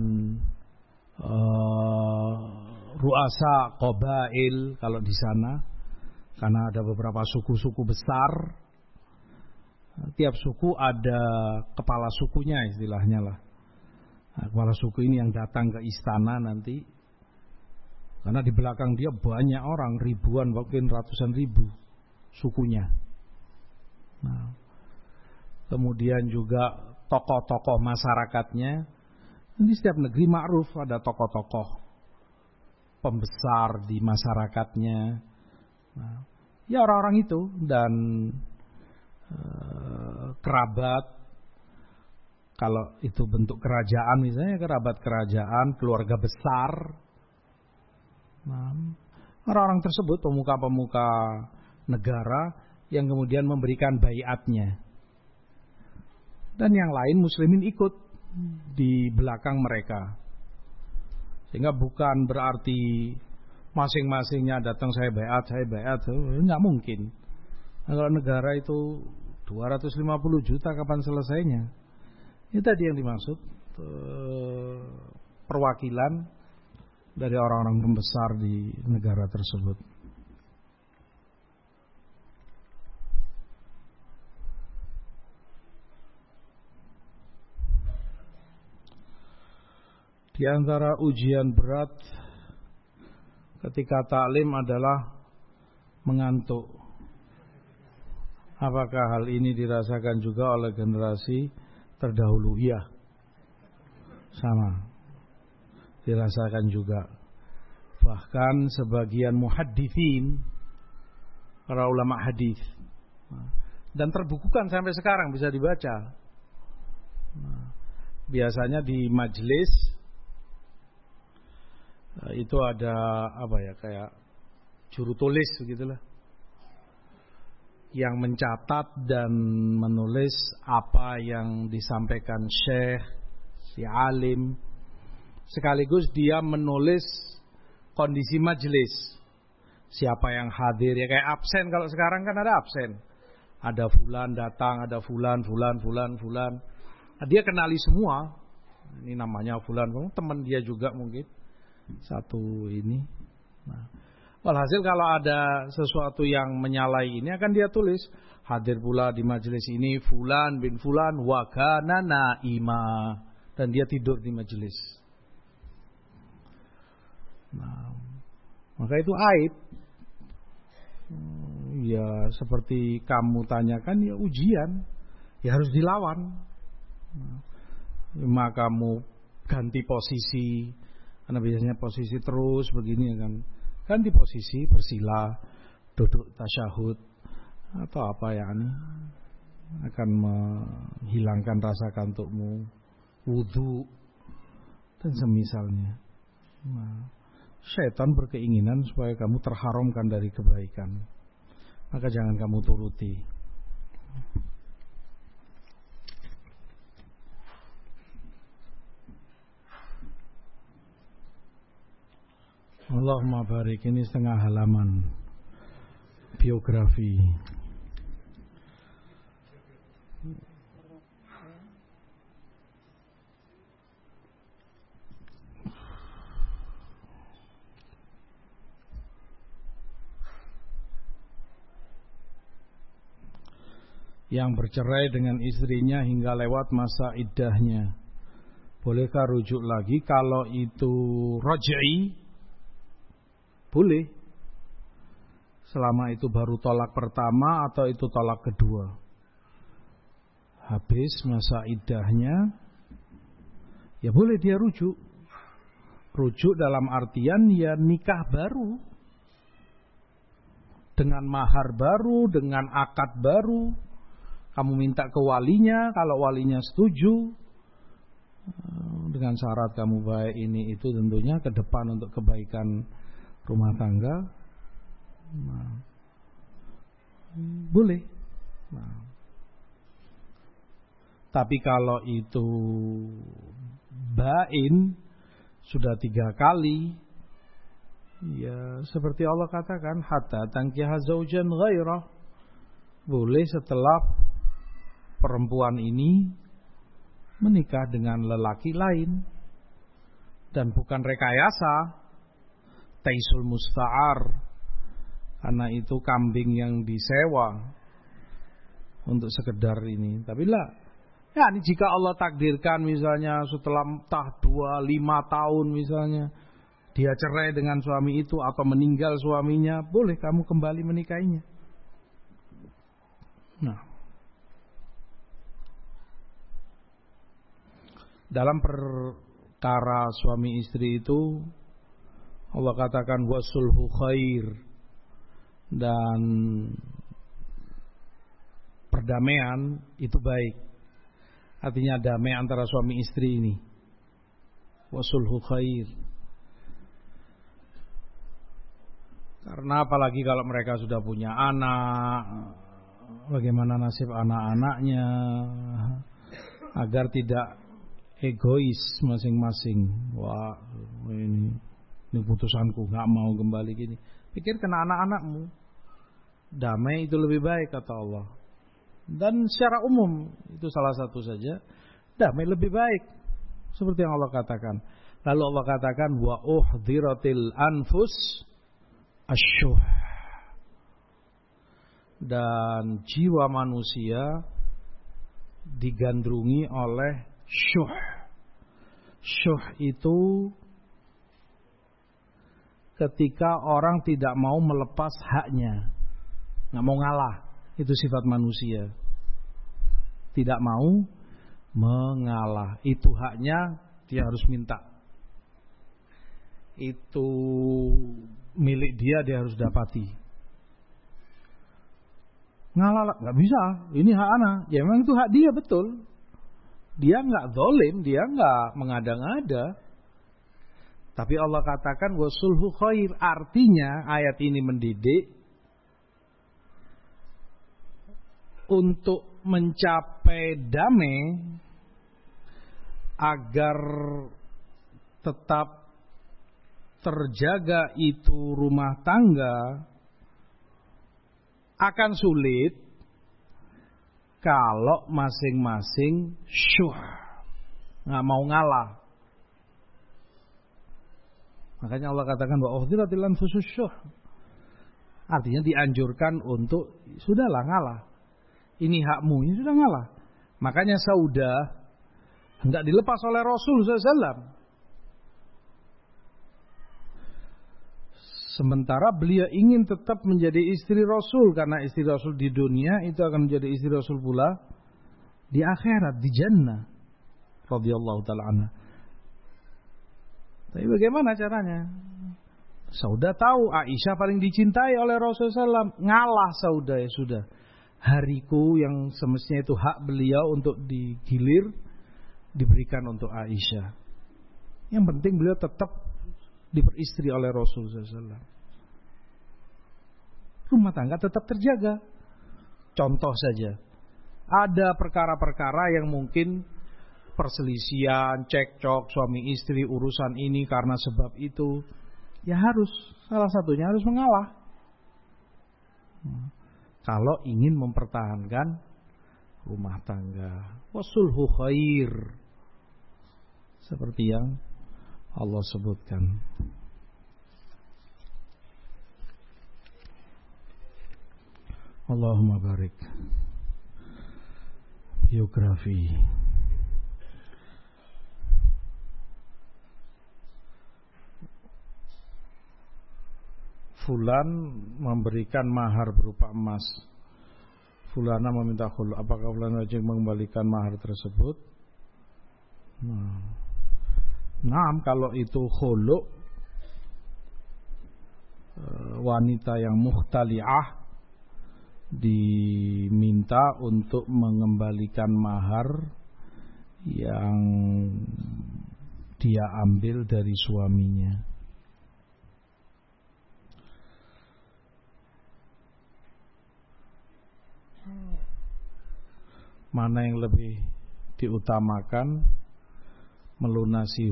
Ru'asa Qabail kalau di sana, karena ada beberapa suku-suku besar, tiap suku ada kepala sukunya istilahnya lah. Nah, kepala suku ini yang datang ke istana nanti, karena di belakang dia banyak orang, ribuan bahkan ratusan ribu sukunya. Nah, kemudian juga tokoh-tokoh masyarakatnya. Di setiap negeri ma'ruf ada tokoh-tokoh pembesar di masyarakatnya. Nah, ya orang-orang itu dan kerabat, kalau itu bentuk kerajaan misalnya kerabat kerajaan, keluarga besar. Nah, orang-orang tersebut pemuka-pemuka negara yang kemudian memberikan baiatnya. Dan yang lain muslimin ikut di belakang mereka. Sehingga bukan berarti masing-masingnya datang saya baiat, enggak mungkin. Nah, kalau negara itu 250 juta kapan selesainya? Itu tadi yang dimaksud perwakilan dari orang-orang pembesar di negara tersebut. Di antara ujian berat ketika taklim adalah mengantuk. Apakah hal ini dirasakan juga oleh generasi terdahulu? Iya, sama, dirasakan juga. Bahkan sebagian muhadditsin, para ulama hadis, dan terbukukan sampai sekarang bisa dibaca. Biasanya di majelis itu ada kayak juru tulis begitulah, yang mencatat dan menulis apa yang disampaikan syekh, si alim, sekaligus dia menulis kondisi majelis, siapa yang hadir, ya kayak absen. Kalau sekarang kan ada absen, ada fulan datang, ada fulan. Nah, dia kenali semua, ini namanya fulan, teman dia juga mungkin satu ini. Nah, walhasil kalau ada sesuatu yang menyalahi ini akan dia tulis, hadir pula di majelis ini fulan bin fulan wa kana naima, dan dia tidur di majelis. Nah, maka itu aib. Ya seperti kamu tanyakan, ya ujian, ya harus dilawan. Maka kamu ganti posisi, karena biasanya posisi terus begini kan, ganti posisi, bersila, duduk tasyahud atau apa ya, ini akan menghilangkan rasa kantukmu, wudu dan semisalnya. Nah, syaitan berkeinginan supaya kamu terharamkan dari kebaikan, maka jangan kamu turuti. Allahumma barik, ini setengah halaman biografi. Yang bercerai dengan istrinya hingga lewat masa iddahnya, bolehkah rujuk lagi? Kalau itu raj'i, boleh, selama itu baru tolak pertama atau itu tolak kedua. Habis masa iddahnya, ya boleh dia rujuk. Rujuk dalam artian ya nikah baru, dengan mahar baru, dengan akad baru. Kamu minta ke walinya, kalau walinya setuju, dengan syarat kamu baik ini itu tentunya ke depan untuk kebaikan rumah tangga, nah, boleh. Nah, tapi kalau itu bain sudah 3 kali, ya seperti Allah katakan, hatta tankiha zaujan ghairah, boleh setelah perempuan ini menikah dengan lelaki lain, dan bukan rekayasa taisul musta'ar, karena itu kambing yang disewa untuk sekedar ini. Tapi lah, ya ini jika Allah takdirkan misalnya setelah entah 2-5 tahun misalnya dia cerai dengan suami itu atau meninggal suaminya, boleh kamu kembali menikahinya. Nah, dalam perkara suami istri itu Allah katakan wasulhu khair, dan perdamaian itu baik. Artinya damai antara suami istri ini, wasulhu khair. Karena apalagi kalau mereka sudah punya anak, bagaimana nasib anak-anaknya, agar tidak egois masing-masing. Wah, ini putusanku, nggak mau kembali gini. Pikirkan anak-anakmu. Damai itu lebih baik kata Allah. Dan secara umum itu salah satu saja. Damai lebih baik. Seperti yang Allah katakan. Lalu Allah katakan wa uhdhiratil anfus asyuh. Dan jiwa manusia digandrungi oleh syuh. Syuh itu ketika orang tidak mau melepas haknya, nggak mau ngalah. Itu sifat manusia. Tidak mau mengalah. Itu haknya, dia harus minta. Itu milik dia harus dapati. Ngalah, nggak bisa. Ini hak anak. Ya memang itu hak dia, betul. Dia nggak zalim, dia nggak mengada-ngada. Tapi Allah katakan wasulhu khair. Artinya ayat ini mendidik untuk mencapai damai agar tetap terjaga itu rumah tangga akan sulit kalau masing-masing syuh, nggak mau ngalah. Makanya Allah katakan wa uhdhiratil anfusus syuh. Artinya dianjurkan untuk sudahlah ngalah. Ini hakmu, ya sudah ngalah. Makanya Saudah hendak dilepas oleh Rasul SAW. Sementara beliau ingin tetap menjadi istri Rasul, karena istri Rasul di dunia itu akan menjadi istri Rasul pula di akhirat, di jannah. Radhiyallahu ta'ala anha. Tapi bagaimana caranya? Saudah tahu Aisyah paling dicintai oleh Rasulullah SAW. Ngalah Saudah, ya sudah. Hariku yang semestinya itu hak beliau untuk digilir, diberikan untuk Aisyah. Yang penting beliau tetap diperistri oleh Rasulullah SAW. Rumah tangga tetap terjaga. Contoh saja, ada perkara-perkara yang mungkin perselisihan, cekcok suami istri urusan ini karena sebab itu, ya harus salah satunya harus mengalah. Kalau ingin mempertahankan rumah tangga, wasulhu khair, seperti yang Allah sebutkan. Allahumma barik. Biografi. Fulan memberikan mahar berupa emas. Fulana meminta khulu. Apakah fulan wajib mengembalikan mahar tersebut? Nah, kalau itu khulu, wanita yang mukhtali'ah diminta untuk mengembalikan mahar yang dia ambil dari suaminya. Mana yang lebih diutamakan? Melunasi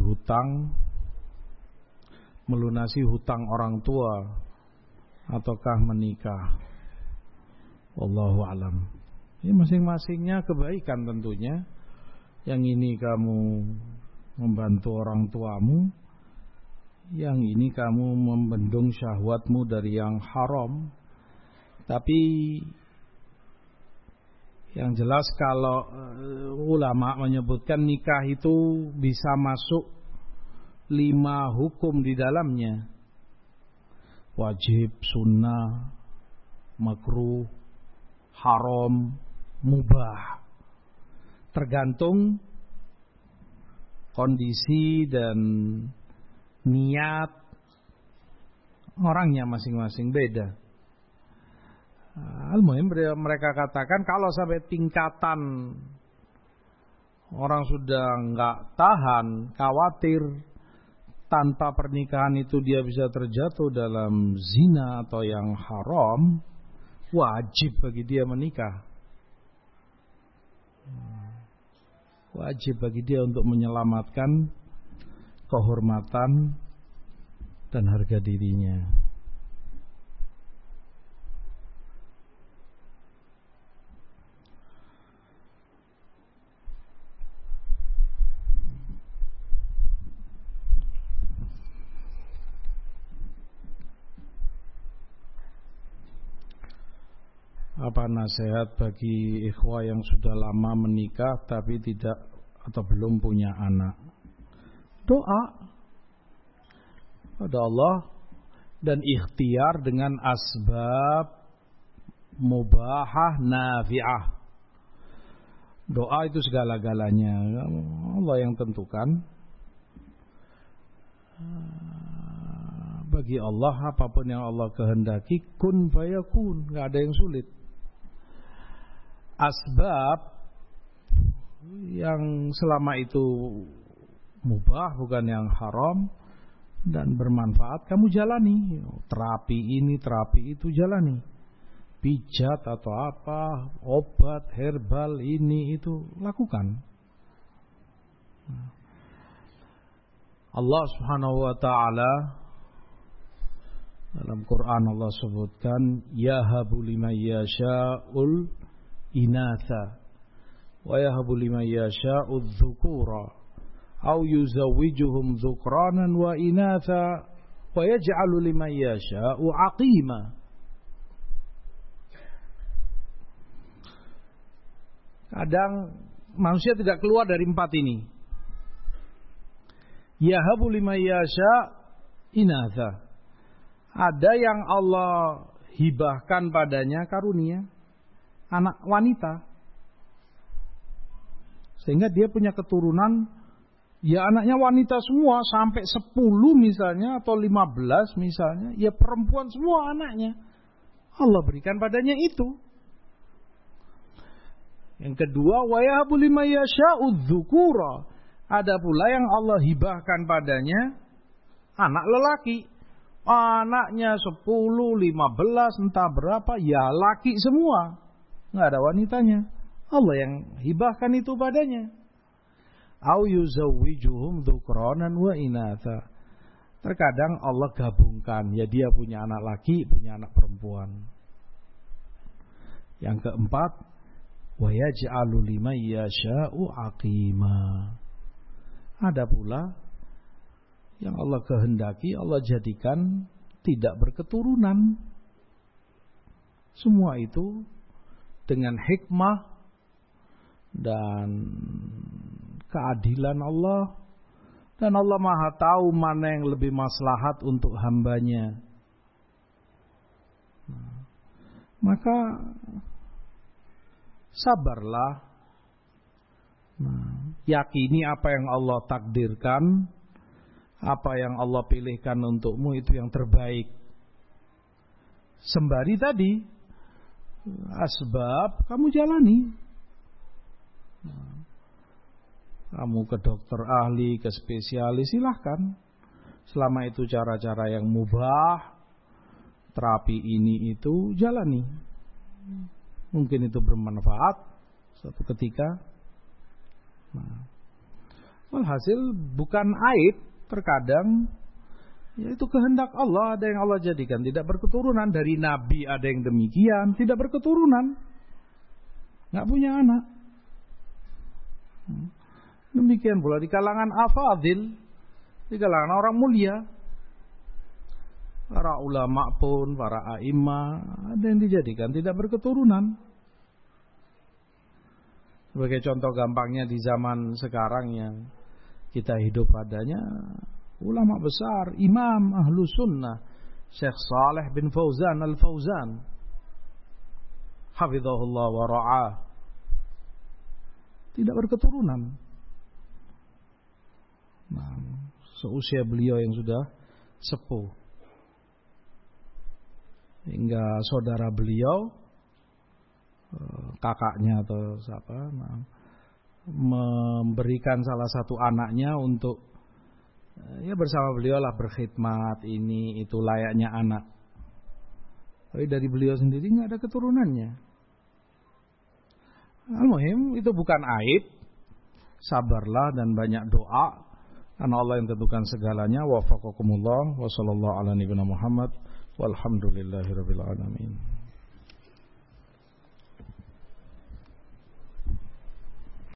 hutang orang tua ataukah menikah? Wallahu alam. Ini masing-masingnya kebaikan tentunya. Yang ini kamu membantu orang tuamu, yang ini kamu membendung syahwatmu dari yang haram. Tapi yang jelas kalau ulama menyebutkan nikah itu bisa masuk 5 hukum di dalamnya. Wajib, sunnah, makruh, haram, mubah. Tergantung kondisi dan niat orangnya masing-masing beda. Al-muhim mereka katakan kalau sampai tingkatan orang sudah nggak tahan, khawatir tanpa pernikahan itu dia bisa terjatuh dalam zina atau yang haram, wajib bagi dia menikah. wajib bagi dia untuk menyelamatkan kehormatan dan harga dirinya. Apa nasihat bagi ikhwah yang sudah lama menikah tapi tidak atau belum punya anak? Doa pada Allah dan ikhtiar dengan asbab mubahah nafi'ah. Doa itu segala-galanya, Allah yang tentukan. Bagi Allah apapun yang Allah kehendaki, kun fayakun, enggak ada yang sulit. Asbab yang selama itu mubah, bukan yang haram dan bermanfaat, kamu jalani. Terapi ini, terapi itu, jalani. Pijat atau apa, obat herbal ini itu, lakukan. Allah Subhanahu wa ta'ala dalam Quran Allah sebutkan, yahabu liman yasha'ul inatha wa yahabu liman yasha'udz dzukura aw yuzawwijuhum dzukranan wa inatha wa yaj'alu liman yasha'u aqima. Kadang manusia tidak keluar dari empat ini. Yahabu liman yasha' inatha. Ada yang Allah hibahkan padanya karunia anak wanita, sehingga dia punya keturunan, ya anaknya wanita semua, sampai 10 misalnya, atau 15 misalnya, ya perempuan semua anaknya. Allah berikan padanya itu. Yang kedua, wa yahabu liman yasha'udz dzukura. Ada pula yang Allah hibahkan padanya anak lelaki. Anaknya 10, 15, entah berapa, ya laki semua. Nggak ada wanitanya. Allah yang hibahkan itu padanya. Au yuzawwijuhum dzukranan wa inatha. Terkadang Allah gabungkan, ya dia punya anak laki, punya anak perempuan. Yang keempat, wa yaj'alu liman yasha'u aqima. Ada pula yang Allah kehendaki, Allah jadikan tidak berketurunan. Semua itu dengan hikmah dan keadilan Allah. Dan Allah Maha tahu mana yang lebih maslahat untuk hambanya. Maka sabarlah. Yakini apa yang Allah takdirkan, apa yang Allah pilihkan untukmu itu yang terbaik. Sembari tadi asbab kamu jalani. Kamu ke dokter ahli, ke spesialis, silahkan. Selama itu cara-cara yang mubah, terapi ini itu jalani. Mungkin itu bermanfaat suatu ketika. Walhasil bukan aib, terkadang yaitu kehendak Allah, ada yang Allah jadikan tidak berketurunan. Dari Nabi ada yang demikian, tidak berketurunan, nggak punya anak. Demikian pula di kalangan afadil, di kalangan orang mulia, para ulama pun, para a'imah, ada yang dijadikan tidak berketurunan. Sebagai contoh gampangnya di zaman sekarang yang kita hidup padanya, ulama besar, imam ahlu sunnah, Syekh Saleh bin Fauzan al-Fauzan, hafizahullah wa ra'ah, tidak berketurunan. Seusia beliau yang sudah sepuh, hingga saudara beliau, kakaknya atau siapa, memberikan salah satu anaknya untuk ya bersama beliau lah berkhidmat, ini itu layaknya anak. Tapi dari beliau sendiri nggak ada keturunannya. Al-muhim itu bukan aib sabarlah dan banyak doa, karena Allah yang tentukan segalanya. Wafaqakumullah wa sallallahu ala nabiyina Muhammad walhamdulillahirabbil alamin.